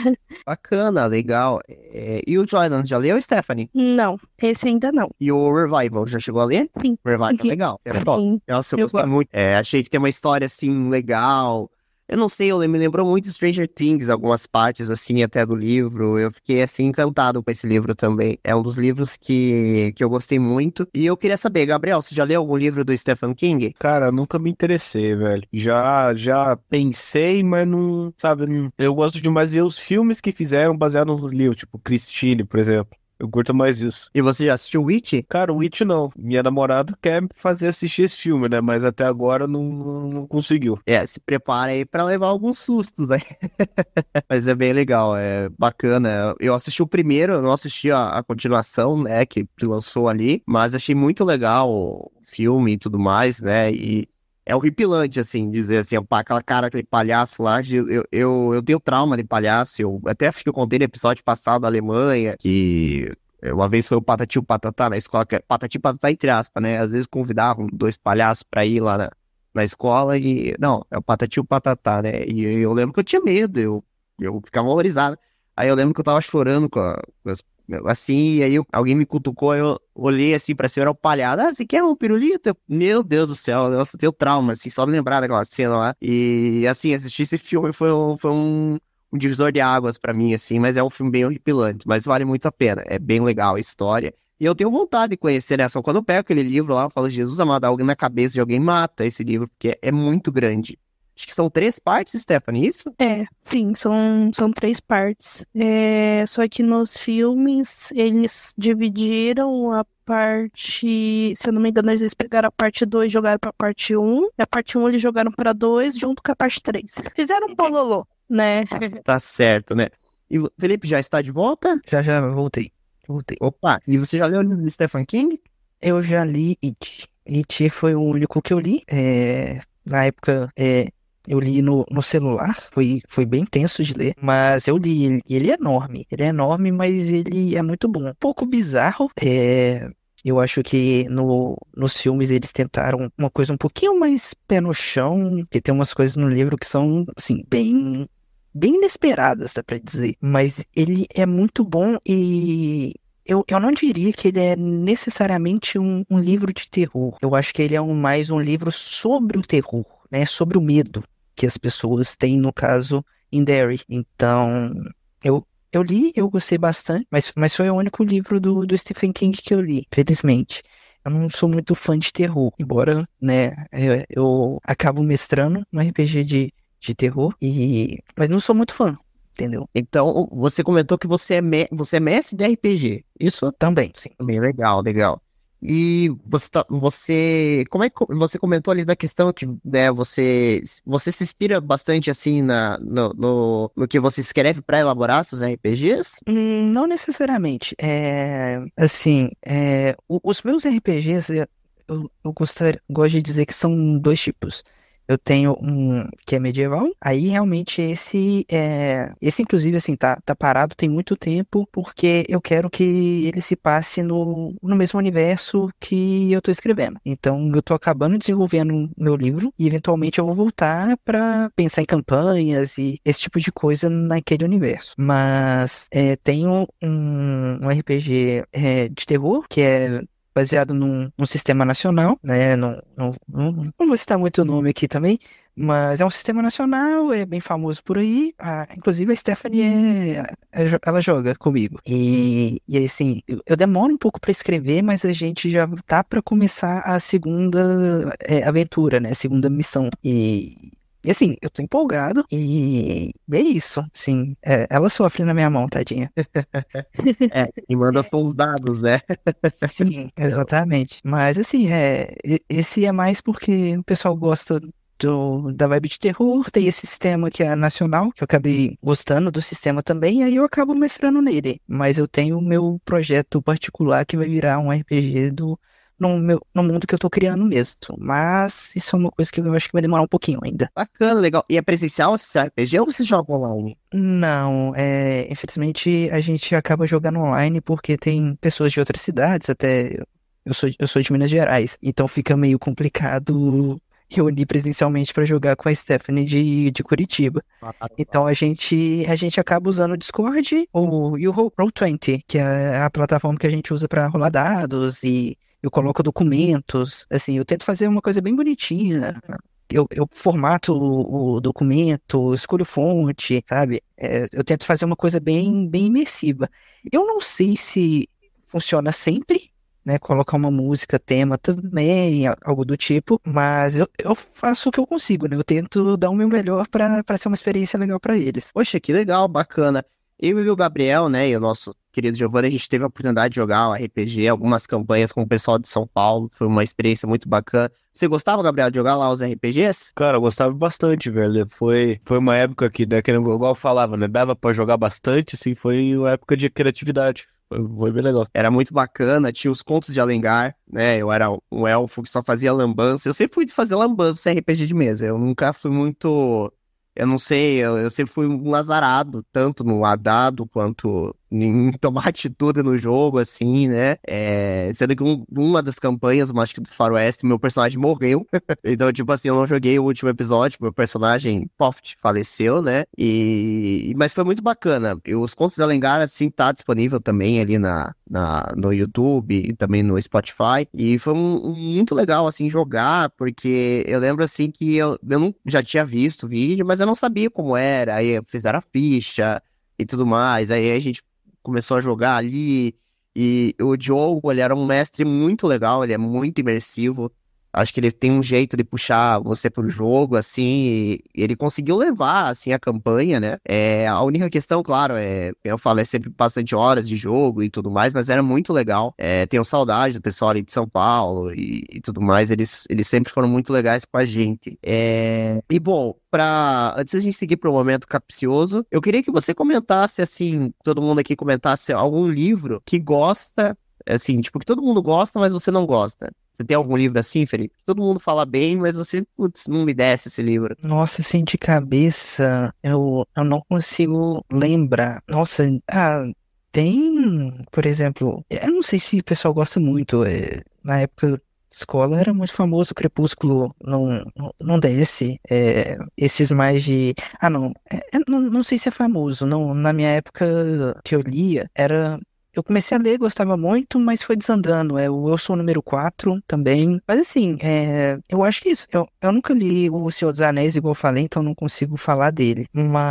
Bacana, legal. É, e o Jordan, já leu, Stephanie? Não, esse ainda não. E o Revival, já chegou a ler? Sim. Revival, legal. É top. Sim. Nossa, eu, Eu gostei gosto. muito. É, achei que tem uma história, assim, legal. Eu não sei, eu lem- me lembrou muito Stranger Things, algumas partes, assim, até do livro. Eu fiquei, assim, encantado com esse livro também. É um dos livros que, que eu gostei muito. E eu queria saber, Gabriel, você já leu algum livro do Stephen King? Cara, nunca me interessei, velho. Já, já pensei, mas não, sabe, não- eu gosto demais ver os filmes que fizeram baseados nos livros, tipo Christine, por exemplo. Eu curto mais isso. E você já assistiu Witch? Cara, o It não. Minha namorada quer me fazer assistir esse filme, né? Mas até agora não, não não conseguiu. É, se prepara aí pra levar alguns sustos, né? Mas é bem legal, é bacana. Eu assisti o primeiro, eu não assisti a, a continuação, né, que lançou ali, mas achei muito legal o filme e tudo mais, né? E é horripilante, assim, dizer assim, pá, aquela cara, aquele palhaço lá, de- eu, eu, eu tenho trauma de palhaço, eu até acho que eu contei no episódio passado da Alemanha, que uma vez foi o Patati e o Patatá na escola, que é Patati e Patatá entre aspas, né? Às vezes convidavam dois palhaços pra ir lá na, na escola e... Não, é o Patati e o Patatá, né? E eu lembro que eu tinha medo, eu, eu ficava horrorizado. Aí eu lembro que eu tava chorando com, a- com as- assim, e aí eu- alguém me cutucou, aí eu olhei assim pra cima, era o palhaço. Ah, você quer um pirulito? Eu, Meu Deus do céu, nossa, eu tenho trauma, assim, só de lembrar daquela cena lá. E, assim, assistir esse filme foi, um- foi um, um divisor de águas pra mim, assim, mas é um filme bem horripilante, mas vale muito a pena, é bem legal a história. E eu tenho vontade de conhecer, né? Só quando eu pego aquele livro lá, eu falo, Jesus amado, alguém na cabeça de alguém mata esse livro, porque é muito grande. Acho que são três partes, Stephanie, isso? É, sim, são, são três partes. É, só que nos filmes eles dividiram a parte. Se eu não me engano, eles pegaram a parte dois e jogaram pra parte um. E a parte um eles jogaram pra dois junto com a parte três. Fizeram um bololô, né? Tá certo, né? E o Felipe já está de volta? Já, já voltei. Voltei. Opa, e você já leu o livro de Stephen King? Eu já li It. It foi o único que eu li. É, na época, é, eu li no, no celular. Foi, foi bem tenso de ler. Mas eu li ele. E ele é enorme. Ele é enorme, mas ele é muito bom. Um pouco bizarro. É, eu acho que no, nos filmes eles tentaram uma coisa um pouquinho mais pé no chão. Porque tem umas coisas no livro que são, assim, bem... bem inesperadas, dá pra dizer. Mas ele é muito bom e eu, eu não diria que ele é necessariamente um, um livro de terror. Eu acho que ele é um, mais um livro sobre o terror, né? Sobre o medo que as pessoas têm, no caso, em Derry. Então, eu, eu li, eu gostei bastante, mas, mas foi o único livro do, do Stephen King que eu li, felizmente. Eu não sou muito fã de terror, embora, né, eu, eu acabo mestrando no R P G de de terror, e... mas não sou muito fã, entendeu? Então, você comentou que você é, me... você é mestre de R P G. Isso Também, sim. bem legal, legal. E você, tá... você... Como é que você comentou ali da questão que, né, você, você se inspira bastante, assim, na... no... no... no que você escreve para elaborar seus R P Gs? Hum, não necessariamente. É, assim, é, o- os meus R P Gs, eu, eu, eu gostar- gosto de dizer que são dois tipos. Eu tenho um que é medieval, aí realmente esse é, esse inclusive assim tá, tá parado tem muito tempo porque eu quero que ele se passe no, no mesmo universo que eu tô escrevendo. Então eu tô acabando desenvolvendo o meu livro e eventualmente eu vou voltar para pensar em campanhas e esse tipo de coisa naquele universo. Mas é, tenho um, um R P G é, de terror que é baseado num, num sistema nacional, né? Não, não, não, não vou citar muito o nome aqui também, mas é um sistema nacional, é bem famoso por aí. Ah, inclusive a Stephanie é, é jo- ela joga comigo. E, e aí, assim, eu, eu demoro um pouco pra escrever, mas a gente já tá pra começar a segunda é, aventura, né? Segunda missão. E e assim, eu tô empolgado e é isso, sim. É, ela sofre na minha mão, tadinha. É, e manda só os dados, né? Sim, exatamente. Mas assim, é, e- esse é mais porque o pessoal gosta do, da vibe de terror, tem esse sistema que é nacional, que eu acabei gostando do sistema também, e aí eu acabo mestrando nele. Mas eu tenho o meu projeto particular que vai virar um R P G do, no, meu, no mundo que eu tô criando mesmo. Mas isso é uma coisa que eu acho que vai demorar um pouquinho ainda. Bacana, legal. E é presencial esse R P G ou você joga online? Não, é, infelizmente a gente acaba jogando online porque tem pessoas de outras cidades, até eu sou, eu sou de Minas Gerais, então fica meio complicado reunir presencialmente para jogar com a Stephanie de, de Curitiba. Então a gente a gente acaba usando o Discord ou, e o Roll vinte, que é a plataforma que a gente usa para rolar dados e eu coloco documentos. Assim, eu tento fazer uma coisa bem bonitinha. Eu, eu formato o, o documento, escolho fonte, sabe? É, eu tento fazer uma coisa bem, bem imersiva. Eu não sei se funciona sempre, né? Colocar uma música, tema também, a- algo do tipo, mas eu, eu faço o que eu consigo, né? Eu tento dar o meu melhor para para ser uma experiência legal para eles. Poxa, que legal, bacana. Eu e o Gabriel, né, e o nosso querido Giovanni, a gente teve a oportunidade de jogar o R P G, algumas campanhas com o pessoal de São Paulo, foi uma experiência muito bacana. Você gostava, Gabriel, de jogar lá os R P Gs? Cara, eu gostava bastante, velho. Foi, foi uma época que, né, que eu- igual eu falava, né? Dava pra jogar bastante, assim, foi uma época de criatividade. Foi, foi bem legal. Era muito bacana, tinha os contos de Alengar, né, eu era um elfo que só fazia lambança, eu sempre fui de fazer lambança em R P G de mesa, eu nunca fui muito... Eu não sei, eu, eu sempre fui um azarado, tanto no dado quanto em tomar atitude no jogo, assim, né? É, sendo que um- uma das campanhas, uma, acho que do Faroeste, meu personagem morreu. Então, tipo assim, eu não joguei o último episódio, meu personagem, Poft, faleceu, né? E... Mas foi muito bacana. E os Contos de Alengar, assim, tá disponível também ali na, na, no YouTube e também no Spotify. E foi um, um muito legal, assim, jogar, porque eu lembro, assim, que eu, eu não, já tinha visto o vídeo, mas eu não sabia como era. Aí fizeram a ficha e tudo mais. Aí a gente começou a jogar ali. E o Diogo, ele era um mestre muito legal, ele é muito imersivo. Acho que ele tem um jeito de puxar você pro jogo, assim, e ele conseguiu levar, assim, a campanha, né? É, a única questão, claro, é, eu falo, é sempre bastante horas de jogo e tudo mais, mas era muito legal. É, tenho saudade do pessoal ali de São Paulo e, e tudo mais, eles, eles sempre foram muito legais com a gente. É, e, bom, pra, antes da gente seguir pro momento capcioso, eu queria que você comentasse, assim, todo mundo aqui comentasse algum livro que gosta, assim, tipo, que todo mundo gosta, mas você não gosta. Você tem algum livro assim, Felipe? Todo mundo fala bem, mas você, putz, não me desce esse livro. Nossa, assim, de cabeça, eu, eu não consigo lembrar. Nossa, ah, tem, por exemplo, eu não sei se o pessoal gosta muito. É, na época da escola era muito famoso o Crepúsculo, não, não, não desce. É, esses mais de. Ah, não, é, é, não, não sei se é famoso. Não, na minha época que eu lia, era. Eu comecei a ler, gostava muito, mas foi desandando. É o Eu Sou o Número quatro também. Mas assim, é, eu acho que isso. Eu, eu nunca li O Senhor dos Anéis, igual eu falei, então não consigo falar dele.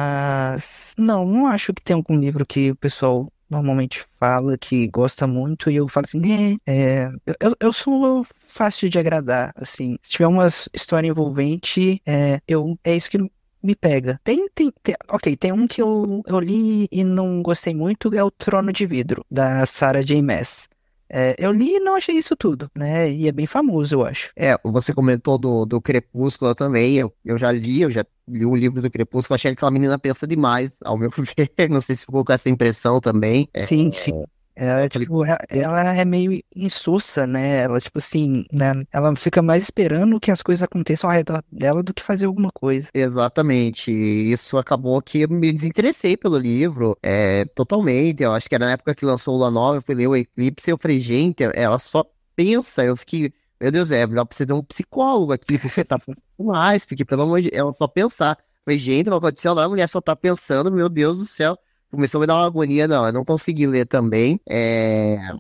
Mas não, não acho que tem algum livro que o pessoal normalmente fala que gosta muito e eu falo assim, é, é, eu, eu eu sou fácil de agradar, assim. Se tiver uma história envolvente, é, eu, é isso que me pega. Tem, tem, tem- ok, tem um que eu, eu li e não gostei muito, é o Trono de Vidro, da Sarah J. Maas. É, eu li e não achei isso tudo, né? E é bem famoso, eu acho. É, você comentou do, do Crepúsculo também, eu, eu já li, eu já li o livro do Crepúsculo, achei que aquela menina pensa demais, ao meu ver, não sei se ficou com essa impressão também. É, Sim, sim. Ela, aquele- tipo, ela, ela é meio insossa, né? Ela, tipo assim, né? Ela fica mais esperando que as coisas aconteçam ao redor dela do que fazer alguma coisa. Exatamente, e isso acabou que eu me desinteressei pelo livro, é, totalmente, eu acho que era na época que lançou o Lua Nova, eu fui ler o Eclipse, e eu falei, gente, ela só pensa, eu fiquei, meu Deus, é melhor precisa de um psicólogo aqui, porque tá falando demais, porque pelo amor de Deus, ela só pensar, eu falei, gente, não aconteceu nada, a mulher só tá pensando, meu Deus do céu, começou a me dar uma agonia, não, eu não consegui ler também, é...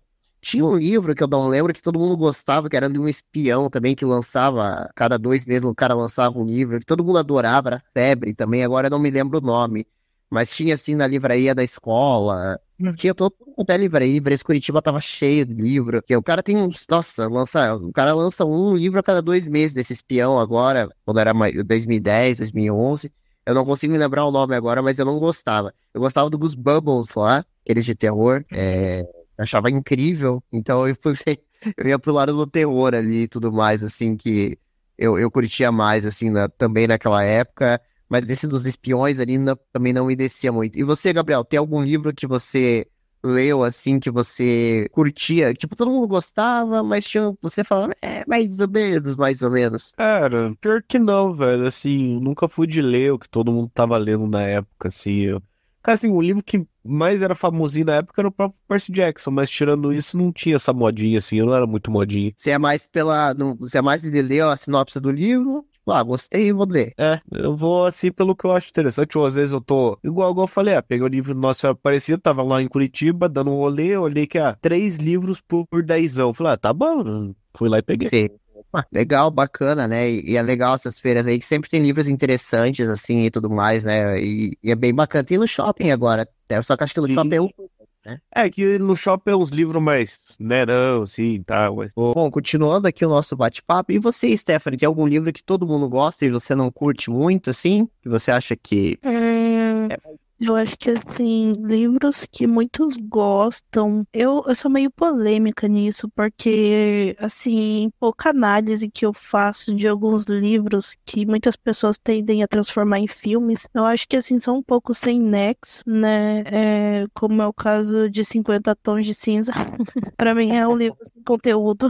Tinha um livro que eu não lembro que todo mundo gostava, que era de um espião também, que lançava, cada dois meses o cara lançava um livro, que todo mundo adorava, era febre também, agora eu não me lembro o nome. Mas tinha assim na livraria da escola, tinha todo até livraria, livraria Curitiba tava cheio de livro, que o cara tem uns, nossa, lança, o cara lança um livro a cada dois meses desse espião agora, quando era mais- dois mil e dez, dois mil e onze, eu não consigo me lembrar o nome agora, mas eu não gostava. Eu gostava do Goose Bubbles lá, aqueles de terror, é, eu achava incrível, então eu fui, eu ia pro lado do terror ali e tudo mais, assim, que eu, eu curtia mais, assim, na- também naquela época, mas esse dos espiões ali não- também não me descia muito. E você, Gabriel, tem algum livro que você leu, assim, que você curtia? Tipo, todo mundo gostava, mas tinha, você falava, é, mais ou menos, mais ou menos. Cara, pior que não, velho. Assim, nunca fui de ler o que todo mundo tava lendo na época, assim. Eu... Cara, assim, o livro que mais era famosinho na época era o próprio Percy Jackson, mas tirando isso, não tinha essa modinha, assim. Eu não era muito modinha. Você é mais pela, não, você é mais de ler a sinopse do livro? Tipo, ah, gostei, vou ler. É, eu vou assim pelo que eu acho interessante, ou às vezes eu tô, igual, igual eu falei, ah, peguei o livro do Nossa Senhora Aparecida, tava lá em Curitiba, dando um rolê, olhei que, ah, três livros por, por dezão. Falei, ah, tá bom, fui lá e peguei. Sim. Ah, legal, bacana, né? E, e é legal essas feiras aí, que sempre tem livros interessantes, assim, e tudo mais, né? E, e é bem bacana. Tem no shopping agora, né? Só que acho que no Sim. shopping é um, né? É que no shopping é uns livros mais, né, não, assim, tá, mas... Bom, continuando aqui o nosso bate-papo, e você, Stephanie, tem algum livro que todo mundo gosta e você não curte muito, assim? Que você acha que... Hum, É, eu acho que, assim, livros que muitos gostam. Eu, eu sou meio polêmica nisso, porque, assim, pouca análise que eu faço de alguns livros que muitas pessoas tendem a transformar em filmes, eu acho que, assim, são um pouco sem nexo, né? É, como é o caso de cinquenta Tons de Cinza. Pra mim é um livro sem conteúdo,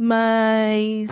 mas.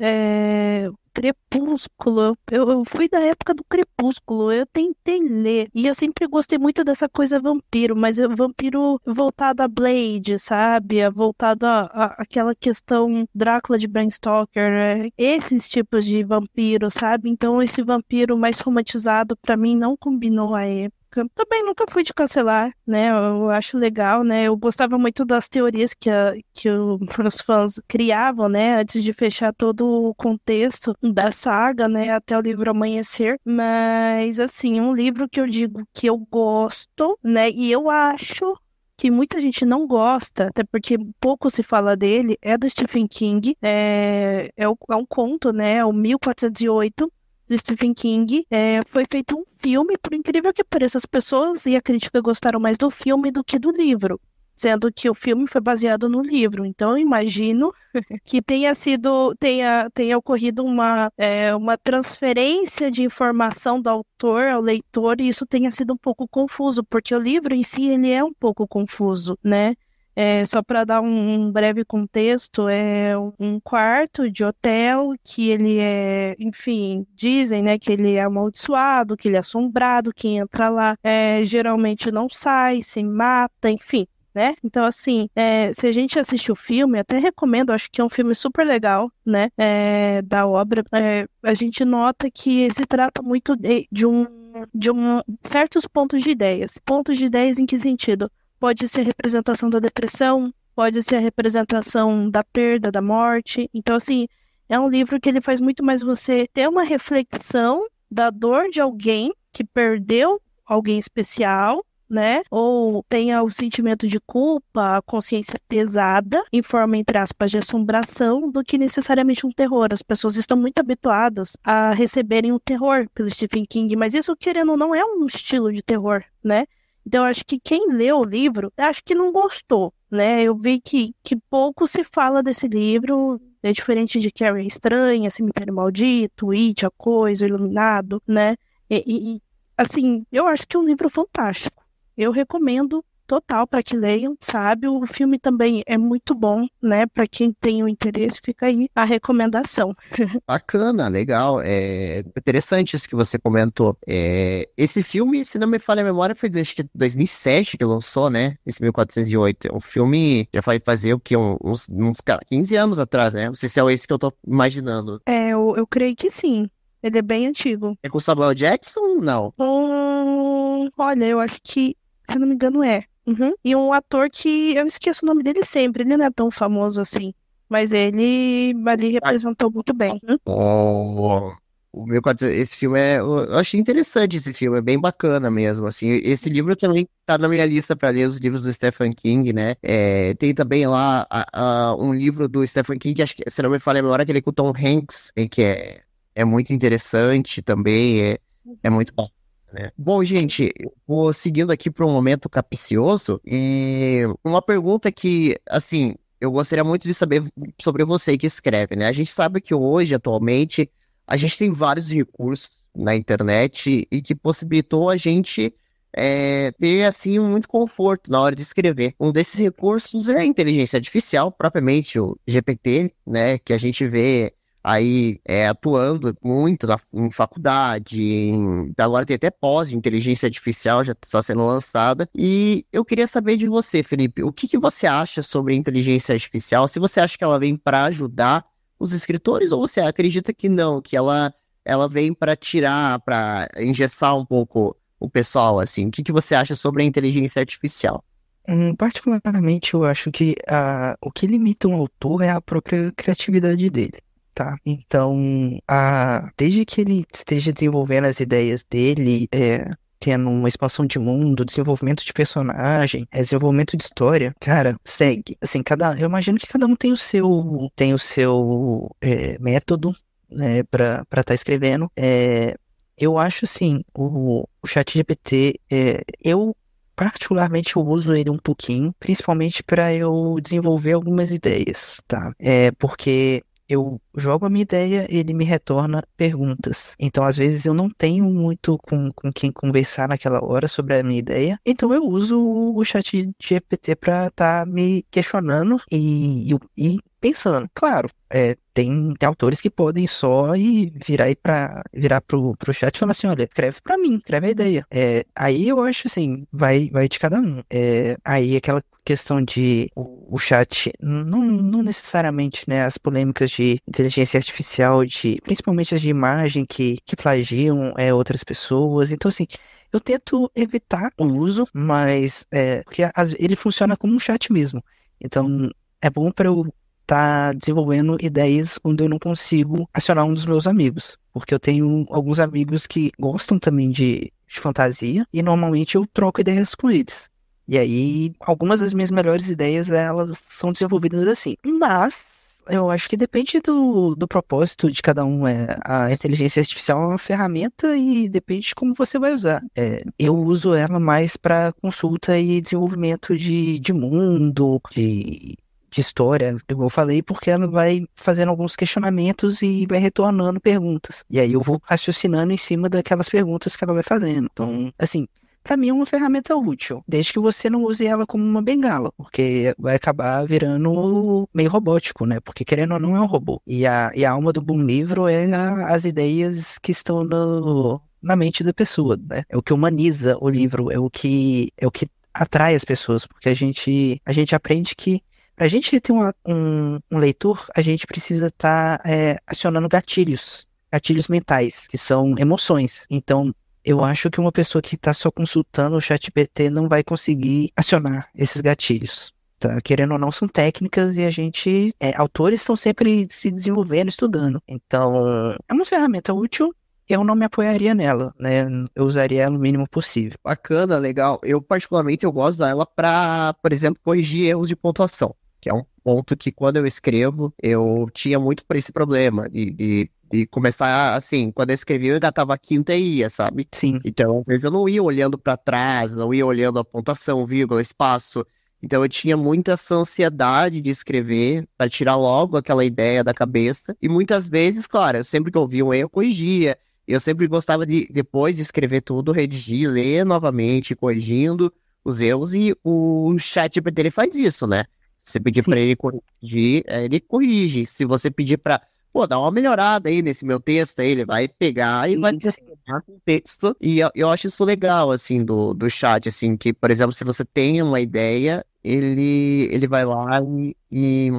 É, Crepúsculo, eu, eu fui da época do Crepúsculo, eu tentei ler, e eu sempre gostei muito dessa coisa vampiro, mas é vampiro voltado a Blade, sabe? É voltado a, a aquela questão Drácula de Bram Stoker, né? Esses tipos de vampiro, sabe? Então esse vampiro mais romantizado pra mim não combinou à época. Também nunca fui de cancelar, né? Eu acho legal, né? Eu gostava muito das teorias que, a, que o- os fãs criavam, né? Antes de fechar todo o contexto da saga, né? Até o livro Amanhecer. Mas, assim, um livro que eu digo que eu gosto, né? E eu acho que muita gente não gosta, até porque pouco se fala dele, é do Stephen King. É, é, o- é um conto, né? O mil quatrocentos e oito do Stephen King. É, foi feito um filme, por incrível que pareça, as pessoas e a crítica gostaram mais do filme do que do livro, sendo que o filme foi baseado no livro. Então, eu imagino que tenha sido, tenha, tenha ocorrido uma, é, uma transferência de informação do autor ao leitor, e isso tenha sido um pouco confuso, porque o livro em si ele é um pouco confuso, né? É, só para dar um, um breve contexto, é um quarto de hotel que ele é, enfim, dizem, né, que ele é amaldiçoado, que ele é assombrado, quem entra lá é, geralmente não sai, se mata, enfim. Né? Então, assim, é, se a gente assistir o filme, até recomendo, acho que é um filme super legal, né? É, da obra, é, a gente nota que se trata muito de, de um de um, certos pontos de ideias. Pontos de ideias em que sentido? Pode ser a representação da depressão, pode ser a representação da perda, da morte. Então, assim, é um livro que ele faz muito mais você ter uma reflexão da dor de alguém que perdeu alguém especial, né? Ou tenha o sentimento de culpa, a consciência pesada, em forma, entre aspas, de assombração, do que necessariamente um terror. As pessoas estão muito habituadas a receberem o terror pelo Stephen King, mas isso, querendo ou não, é um estilo de terror, né? Então, eu acho que quem leu o livro, acho que não gostou, né? Eu vi que, que pouco se fala desse livro, é diferente de Carrie Estranha, Cemitério Maldito, It, A Coisa, O Iluminado, né? E, e, e, assim, eu acho que é um livro fantástico. Eu recomendo total para que leiam, sabe? O filme também é muito bom, né? Para quem tem o interesse, fica aí a recomendação. bacana, legal. É interessante isso que você comentou. É, esse filme, se não me falha a memória, foi acho que dois mil e sete que lançou, né? Esse mil quatrocentos e oito. É um filme já vai fazer o quê? Um- Uns, uns cara, quinze anos atrás, né? Não sei se é esse que eu tô imaginando. É, eu, eu creio que sim. Ele é bem antigo. É com o Samuel Jackson? Não. Hum, olha, eu acho que, se eu não me engano, é. Uhum. E um ator que eu esqueço o nome dele sempre, ele não é tão famoso assim. Mas ele ali representou muito bem. Uhum. Oh, o meu quadrinho- esse filme é, eu achei interessante esse filme, é bem bacana mesmo, assim, esse livro também tá na minha lista para ler os livros do Stephen King, né, é, tem também lá a- a- um livro do Stephen King, acho que, se não me falha a memória, aquele com o Tom Hanks, em que é, é muito interessante também, é, é muito bacana, né. Bom, gente, eu vou seguindo aqui para um momento capcioso, e uma pergunta que, assim, eu gostaria muito de saber sobre você que escreve, né? A gente sabe que hoje, atualmente, a gente tem vários recursos na internet e que possibilitou a gente é, ter, assim, muito conforto na hora de escrever. Um desses recursos é a inteligência artificial, propriamente o G P T, né? Que a gente vê aí é, atuando muito na, em faculdade, em, agora tem até pós de inteligência artificial, já está sendo lançada. E eu queria saber de você, Felipe, o que, que você acha sobre a inteligência artificial? Se você acha que ela vem para ajudar os escritores ou você acredita que não, que ela, ela vem para tirar, para engessar um pouco o pessoal, assim? O que, que você acha sobre a inteligência artificial? Hum, particularmente, eu acho que a, o que limita um autor é a própria criatividade dele, tá? Então, a, desde que ele esteja desenvolvendo as ideias dele, é, tendo uma expansão de mundo, desenvolvimento de personagem, é, desenvolvimento de história, cara, segue. Assim, cada, eu imagino que cada um tem o seu, tem o seu é, método, né, para para estar escrevendo. É, eu acho assim, o, o ChatGPT, é, eu particularmente eu uso ele um pouquinho, principalmente para eu desenvolver algumas ideias, tá? É porque eu jogo a minha ideia, ele me retorna perguntas. Então, às vezes, eu não tenho muito com, com quem conversar naquela hora sobre a minha ideia. Então, eu uso o, o chat G P T para estar me questionando e, e, e pensando. Claro, é, tem, tem autores que podem só ir virar aí para virar pro, pro chat e falar assim, olha, escreve para mim, escreve a ideia. É, aí eu acho assim, vai, vai de cada um. É, aí aquela questão de o, o chat, não, não necessariamente, né, as polêmicas de inteligência artificial, de, principalmente as de imagem que, que plagiam é, outras pessoas. Então, assim, eu tento evitar o uso, mas é, porque as- ele funciona como um chat mesmo. Então, é bom para eu estar desenvolvendo ideias quando eu não consigo acionar um dos meus amigos. Porque eu tenho alguns amigos que gostam também de, de fantasia e normalmente eu troco ideias com eles. E aí, algumas das minhas melhores ideias, elas são desenvolvidas assim. Mas, eu acho que depende do, do propósito de cada um. É, a inteligência artificial é uma ferramenta e depende de como você vai usar. É, eu uso ela mais para consulta e desenvolvimento de, de mundo, de, de história, como eu falei, porque ela vai fazendo alguns questionamentos e vai retornando perguntas. E aí eu vou raciocinando em cima daquelas perguntas que ela vai fazendo. Então, assim. Pra mim é uma ferramenta útil, desde que você não use ela como uma bengala, porque vai acabar virando meio robótico, né? Porque querendo ou não é um robô. E a, e a alma do bom livro é a- as ideias que estão no, na mente da pessoa, né? É o que humaniza o livro, é o que, é o que atrai as pessoas, porque a gente, a gente aprende que pra gente ter uma- um, um leitor, a gente precisa estar acionando gatilhos. Gatilhos mentais, que são emoções. Então, eu acho que uma pessoa que está só consultando o ChatGPT não vai conseguir acionar esses gatilhos. Tá? Querendo ou não, são técnicas e a gente, é, autores estão sempre se desenvolvendo, estudando. Então, é uma ferramenta útil. Eu não me apoiaria nela, né? Eu usaria ela o mínimo possível. Bacana, legal. Eu, particularmente, eu gosto dela para, por exemplo, corrigir erros de pontuação, que é um ponto que, quando eu escrevo, eu tinha muito por esse problema de, de, de começar, assim, quando eu escrevia, eu ainda tava quinta e ia, sabe? Sim. Então, às vezes, eu não ia olhando para trás, não ia olhando a pontuação, vírgula, espaço. Então, eu tinha muita essa ansiedade de escrever para tirar logo aquela ideia da cabeça. E muitas vezes, claro, eu sempre que eu via um erro, eu corrigia. Eu sempre gostava de, depois de escrever tudo, redigir, ler novamente, corrigindo os erros, e o chat G P T ele faz isso, né? Se você pedir para Sim. ele corrigir, eh, ele corrige. Se você pedir para, pô, dá uma melhorada aí nesse meu texto, aí ele vai pegar e vai Sim, sim. transformar com texto. E eu, eu acho isso legal, assim, do, do chat, assim, que, por exemplo, se você tem uma ideia, ele, ele vai lá e, e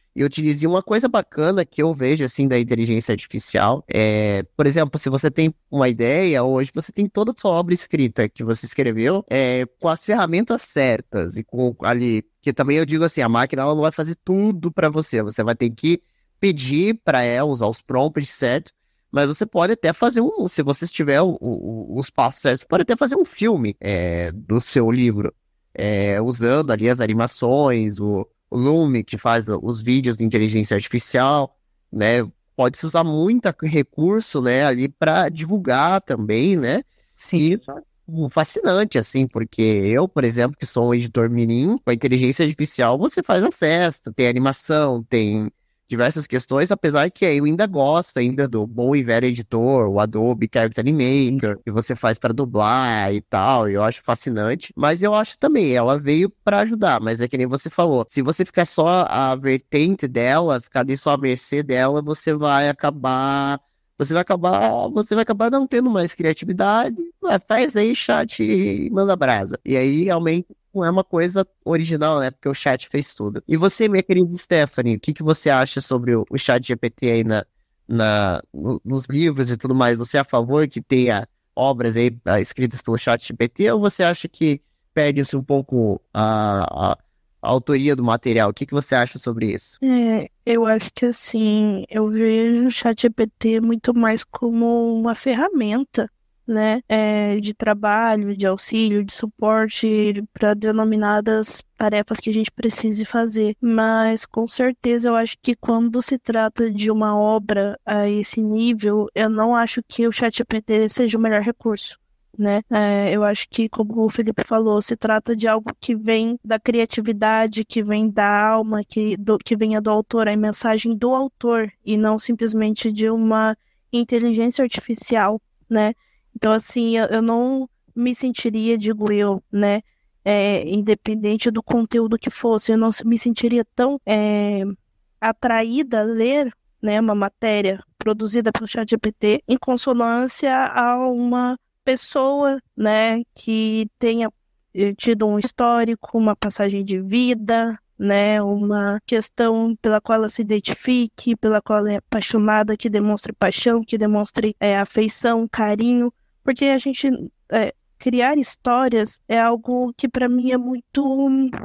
E eu te dizia uma coisa bacana que eu vejo, assim, da inteligência artificial. É, por exemplo, se você tem uma ideia, hoje você tem toda a sua obra escrita que você escreveu é, com as ferramentas certas e com ali... Que também eu digo assim, a máquina ela não vai fazer tudo para você. Você vai ter que pedir para ela usar os prompts certos. Mas você pode até fazer um... Se você tiver o, o, os passos certos, você pode até fazer um filme é, do seu livro. É, usando ali as animações, o... o Lume, que faz os vídeos de inteligência artificial, né? Pode-se usar muito recurso, né, ali para divulgar também, né? Sim. E isso é fascinante, assim, porque eu, por exemplo, que sou um editor mirim, com a inteligência artificial, você faz a festa, tem animação, tem diversas questões, apesar que eu ainda gosto ainda do bom e velho editor, o Adobe Character Animator, que você faz para dublar e tal, eu acho fascinante, mas eu acho também, ela veio para ajudar, mas é que nem você falou, se você ficar só a vertente dela, ficar ali só à mercê dela, você vai acabar, você vai acabar, você vai acabar não tendo mais criatividade, ah, faz aí chat e manda brasa, e aí realmente não é uma coisa original, né? Porque o chat fez tudo. E você, minha querida Stephanie, o que, que você acha sobre o, o chat G P T aí na, na, no, nos livros e tudo mais? Você é a favor que tenha obras aí ah, escritas pelo chat G P T ou você acha que perde-se um pouco a, a, a autoria do material? O que, que você acha sobre isso? É, eu acho que assim, eu vejo o chat G P T muito mais como uma ferramenta, né, é, de trabalho, de auxílio, de suporte para denominadas tarefas que a gente precise fazer. Mas com certeza eu acho que quando se trata de uma obra a esse nível, eu não acho que o chat G P T seja o melhor recurso. Né? É, eu acho que, como o Felipe falou, se trata de algo que vem da criatividade, que vem da alma, que, do, que venha do autor, a mensagem do autor, e não simplesmente de uma inteligência artificial, né? Então, assim, eu, eu não me sentiria, digo eu, né, é, independente do conteúdo que fosse, eu não me sentiria tão é, atraída a ler, né, uma matéria produzida pelo chat G P T em consonância a uma pessoa, né, que tenha tido um histórico, uma passagem de vida, né, uma questão pela qual ela se identifique, pela qual ela é apaixonada, que demonstre paixão, que demonstre é, afeição, carinho, porque a gente é, criar histórias é algo que para mim é muito,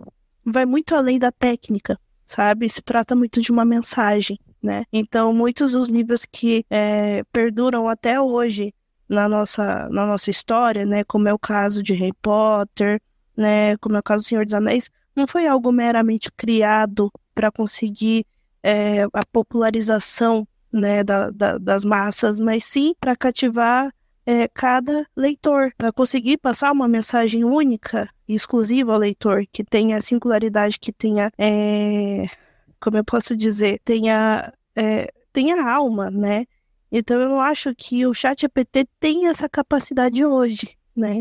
vai muito além da técnica, sabe? Se trata muito de uma mensagem, né? Então, muitos dos livros que é, perduram até hoje na nossa, na nossa história, né, como é o caso de Harry Potter, né, como é o caso do Senhor dos Anéis, não foi algo meramente criado para conseguir é, a popularização, né, da, da, das massas, mas sim para cativar é, cada leitor, para conseguir passar uma mensagem única e exclusiva ao leitor, que tenha singularidade, que tenha, é, como eu posso dizer, tenha, é, tenha alma, né? Então eu não acho que o chat G P T tem essa capacidade hoje, né?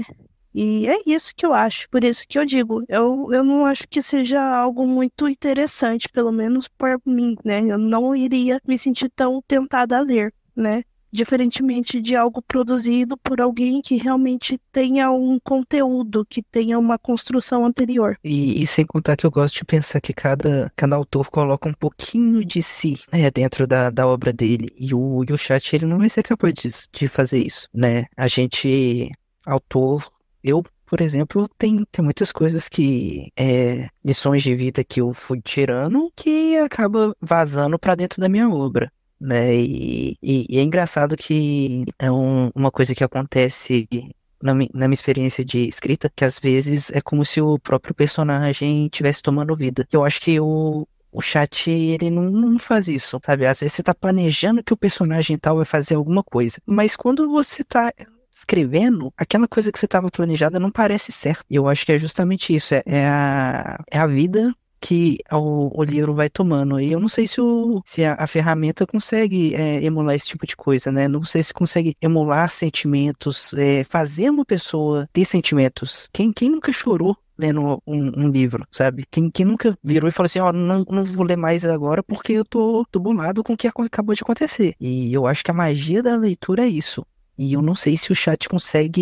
E é isso que eu acho, por isso que eu digo, eu, eu não acho que seja algo muito interessante, pelo menos por mim, né? Eu não iria me sentir tão tentada a ler, né? Diferentemente de algo produzido por alguém que realmente tenha um conteúdo, que tenha uma construção anterior. E, e sem contar que eu gosto de pensar que cada, cada autor coloca um pouquinho de si, né, dentro da, da obra dele. E o, e o chat, ele não vai ser capaz de, de fazer isso, né? A gente, autor, eu, por exemplo, tem, tem muitas coisas que, é, lições de vida que eu fui tirando que acaba vazando para dentro da minha obra. Né? E, e, e é engraçado que é um, uma coisa que acontece na, mi- na minha experiência de escrita, que às vezes é como se o próprio personagem estivesse tomando vida. Eu acho que o, o chat, ele não, não faz isso, sabe? Às vezes você tá planejando que o personagem tal vai fazer alguma coisa, mas quando você tá escrevendo, aquela coisa que você estava planejada não parece certo. E eu acho que é justamente isso, é, é a, é a vida que o, o livro vai tomando. E eu não sei se, o, se a, a ferramenta consegue é, emular esse tipo de coisa, né? Não sei se consegue emular sentimentos, é, fazer uma pessoa ter sentimentos. Quem, quem nunca chorou lendo um, um livro, sabe? Quem, quem nunca virou e falou assim, ó, não, não vou ler mais agora porque eu tô, tô bolado com o que aco- acabou de acontecer. E eu acho que a magia da leitura é isso. E eu não sei se o chat consegue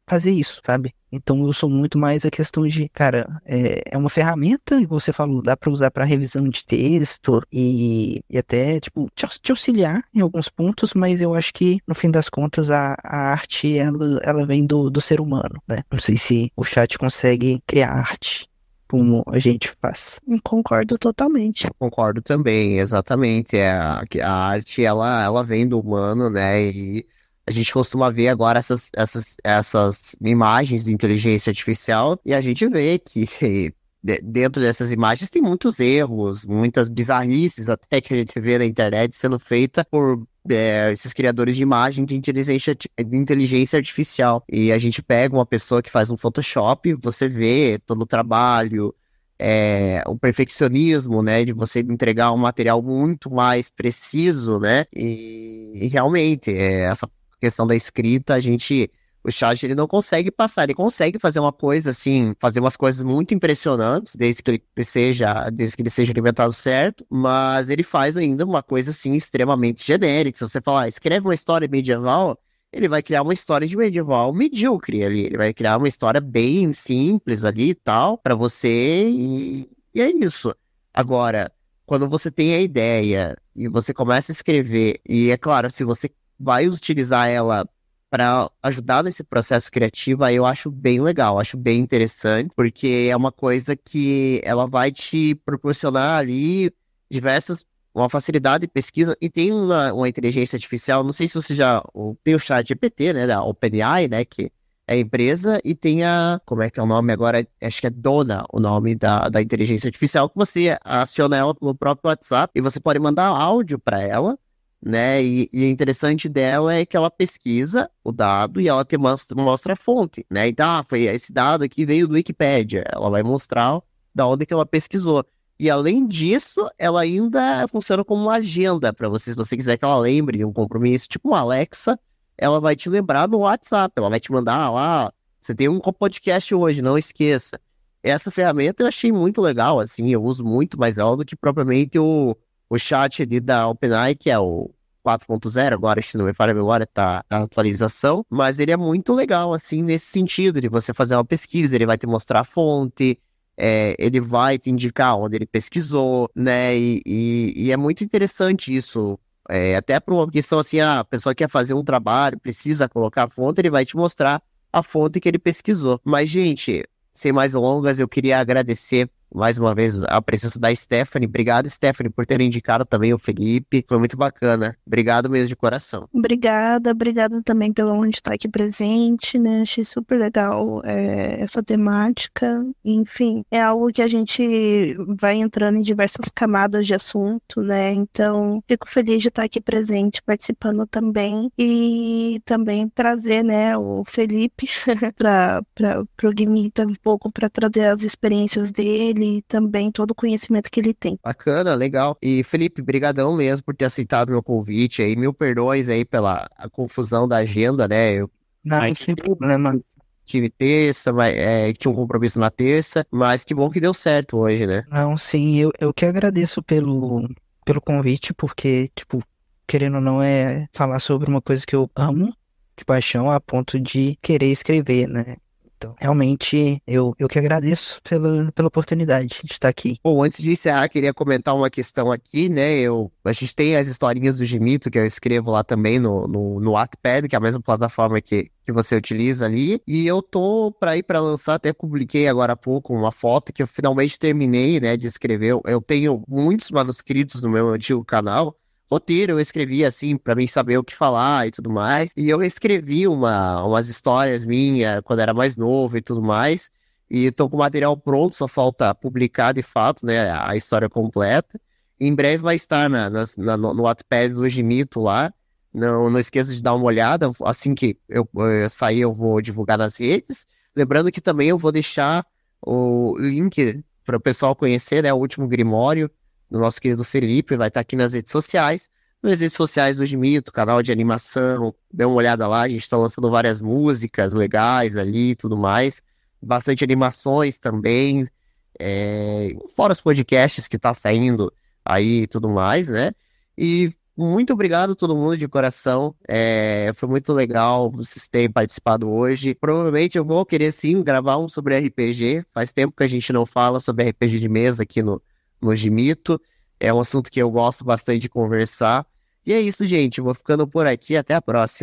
fazer isso, sabe? Então eu sou muito mais a questão de, cara, é, é uma ferramenta que você falou, dá pra usar pra revisão de texto e, e até, tipo, te, aux- te auxiliar em alguns pontos, mas eu acho que, no fim das contas, a, a arte, ela, ela vem do, do ser humano, né? Não sei se o chat consegue criar arte como a gente faz. Concordo totalmente. Concordo também, exatamente. É, a, que a arte, ela, ela vem do humano, né? E a gente costuma ver agora essas, essas, essas imagens de inteligência artificial e a gente vê que de- dentro dessas imagens tem muitos erros, muitas bizarrices até que a gente vê na internet sendo feita por é, esses criadores de imagem de inteligência, arti- de inteligência artificial. E a gente pega uma pessoa que faz um Photoshop, você vê todo o trabalho, é, o perfeccionismo, né, de você entregar um material muito mais preciso, né, e, e realmente, é, essa questão da escrita, a gente, o chat, ele não consegue passar, ele consegue fazer uma coisa, assim, fazer umas coisas muito impressionantes, desde que ele seja, desde que ele seja alimentado certo, mas ele faz ainda uma coisa, assim, extremamente genérica. Se você falar, "Ah, escreve uma história medieval", ele vai criar uma história de medieval medíocre ali. Ele vai criar uma história bem simples ali e tal, pra você, e, e é isso. Agora, quando você tem a ideia e você começa a escrever, e é claro, se você vai utilizar ela para ajudar nesse processo criativo, aí eu acho bem legal, acho bem interessante, porque é uma coisa que ela vai te proporcionar ali diversas uma facilidade de pesquisa e tem uma, uma inteligência artificial, não sei se você já o- tem o chat G P T, né, da OpenAI, né, que é a empresa, e tem a, como é que é o nome agora? Acho que é Dona, o nome da, da inteligência artificial, que você aciona ela pelo próprio WhatsApp e você pode mandar áudio para ela, né, e, e o interessante dela é que ela pesquisa o dado e ela te mostra, mostra a fonte, né, então, ah, foi esse dado aqui veio do Wikipedia, ela vai mostrar da onde que ela pesquisou. E além disso, ela ainda funciona como uma agenda para você, se você quiser que ela lembre de um compromisso, tipo uma Alexa, ela vai te lembrar no WhatsApp, ela vai te mandar lá, você tem um podcast hoje, não esqueça. Essa ferramenta eu achei muito legal, assim, eu uso muito mais ela do que propriamente o, o chat ali da OpenAI, que é o quatro ponto zero, agora, se não me falha a memória, tá na atualização, mas ele é muito legal, assim, nesse sentido, de você fazer uma pesquisa, ele vai te mostrar a fonte, é, ele vai te indicar onde ele pesquisou, né? E, e, e é muito interessante isso. É, até para uma questão assim, ah, a pessoa quer fazer um trabalho, precisa colocar a fonte, ele vai te mostrar a fonte que ele pesquisou. Mas, gente, sem mais delongas, eu queria agradecer mais uma vez a presença da Stephanie. Obrigado, Stephanie, por ter indicado também o Felipe. Foi muito bacana. Obrigado mesmo de coração. Obrigada, obrigada também pela onde estar aqui presente, né? Achei super legal é, essa temática. Enfim, é algo que a gente vai entrando em diversas camadas de assunto, né? Então, fico feliz de estar aqui presente, participando também e também trazer, né, o Felipe para para o Guimita um pouco para trazer as experiências dele e também todo o conhecimento que ele tem. Bacana, legal. E Felipe, brigadão mesmo por ter aceitado meu convite aí. Mil perdões aí pela a confusão da agenda, né? Eu Não, Ai, sem problema. tive terça, mas é, tinha um compromisso na terça, mas que bom que deu certo hoje, né? Não, sim, eu, eu que agradeço pelo, pelo convite, porque, tipo, querendo ou não, é falar sobre uma coisa que eu amo de paixão a ponto de querer escrever, né? Então, realmente, eu, eu que agradeço pela, pela oportunidade de estar aqui. Bom, antes de encerrar, queria comentar uma questão aqui, né? Eu, a gente tem as historinhas do Gimito, que eu escrevo lá também no, no, no Wattpad, que é a mesma plataforma que, que você utiliza ali. E eu tô para ir para lançar, até publiquei agora há pouco uma foto que eu finalmente terminei, né, de escrever. Eu, eu tenho muitos manuscritos no meu antigo canal. Roteiro, eu escrevi assim, para mim saber o que falar e tudo mais. E eu escrevi uma, umas histórias minhas quando era mais novo e tudo mais. E tô com o material pronto, só falta publicar de fato, né, a história completa. Em breve vai estar na, nas- na- no, no Wattpad do Gimito lá. Não, não esqueça de dar uma olhada. Assim que eu, eu sair, eu vou divulgar nas redes. Lembrando que também eu vou deixar o link para o pessoal conhecer, né, o último Grimório do nosso querido Felipe. Vai estar aqui nas redes sociais. Nas redes sociais do Gimito, canal de animação. Dê uma olhada lá, a gente está lançando várias músicas legais ali e tudo mais. Bastante animações também, é, fora os podcasts que tá saindo aí e tudo mais, né? E muito obrigado a todo mundo de coração. É, foi muito legal vocês terem participado hoje. Provavelmente eu vou querer sim gravar um sobre R P G. Faz tempo que a gente não fala sobre R P G de mesa aqui no, no Gimito. É um assunto que eu gosto bastante de conversar. E é isso, gente. Eu vou ficando por aqui. Até a próxima.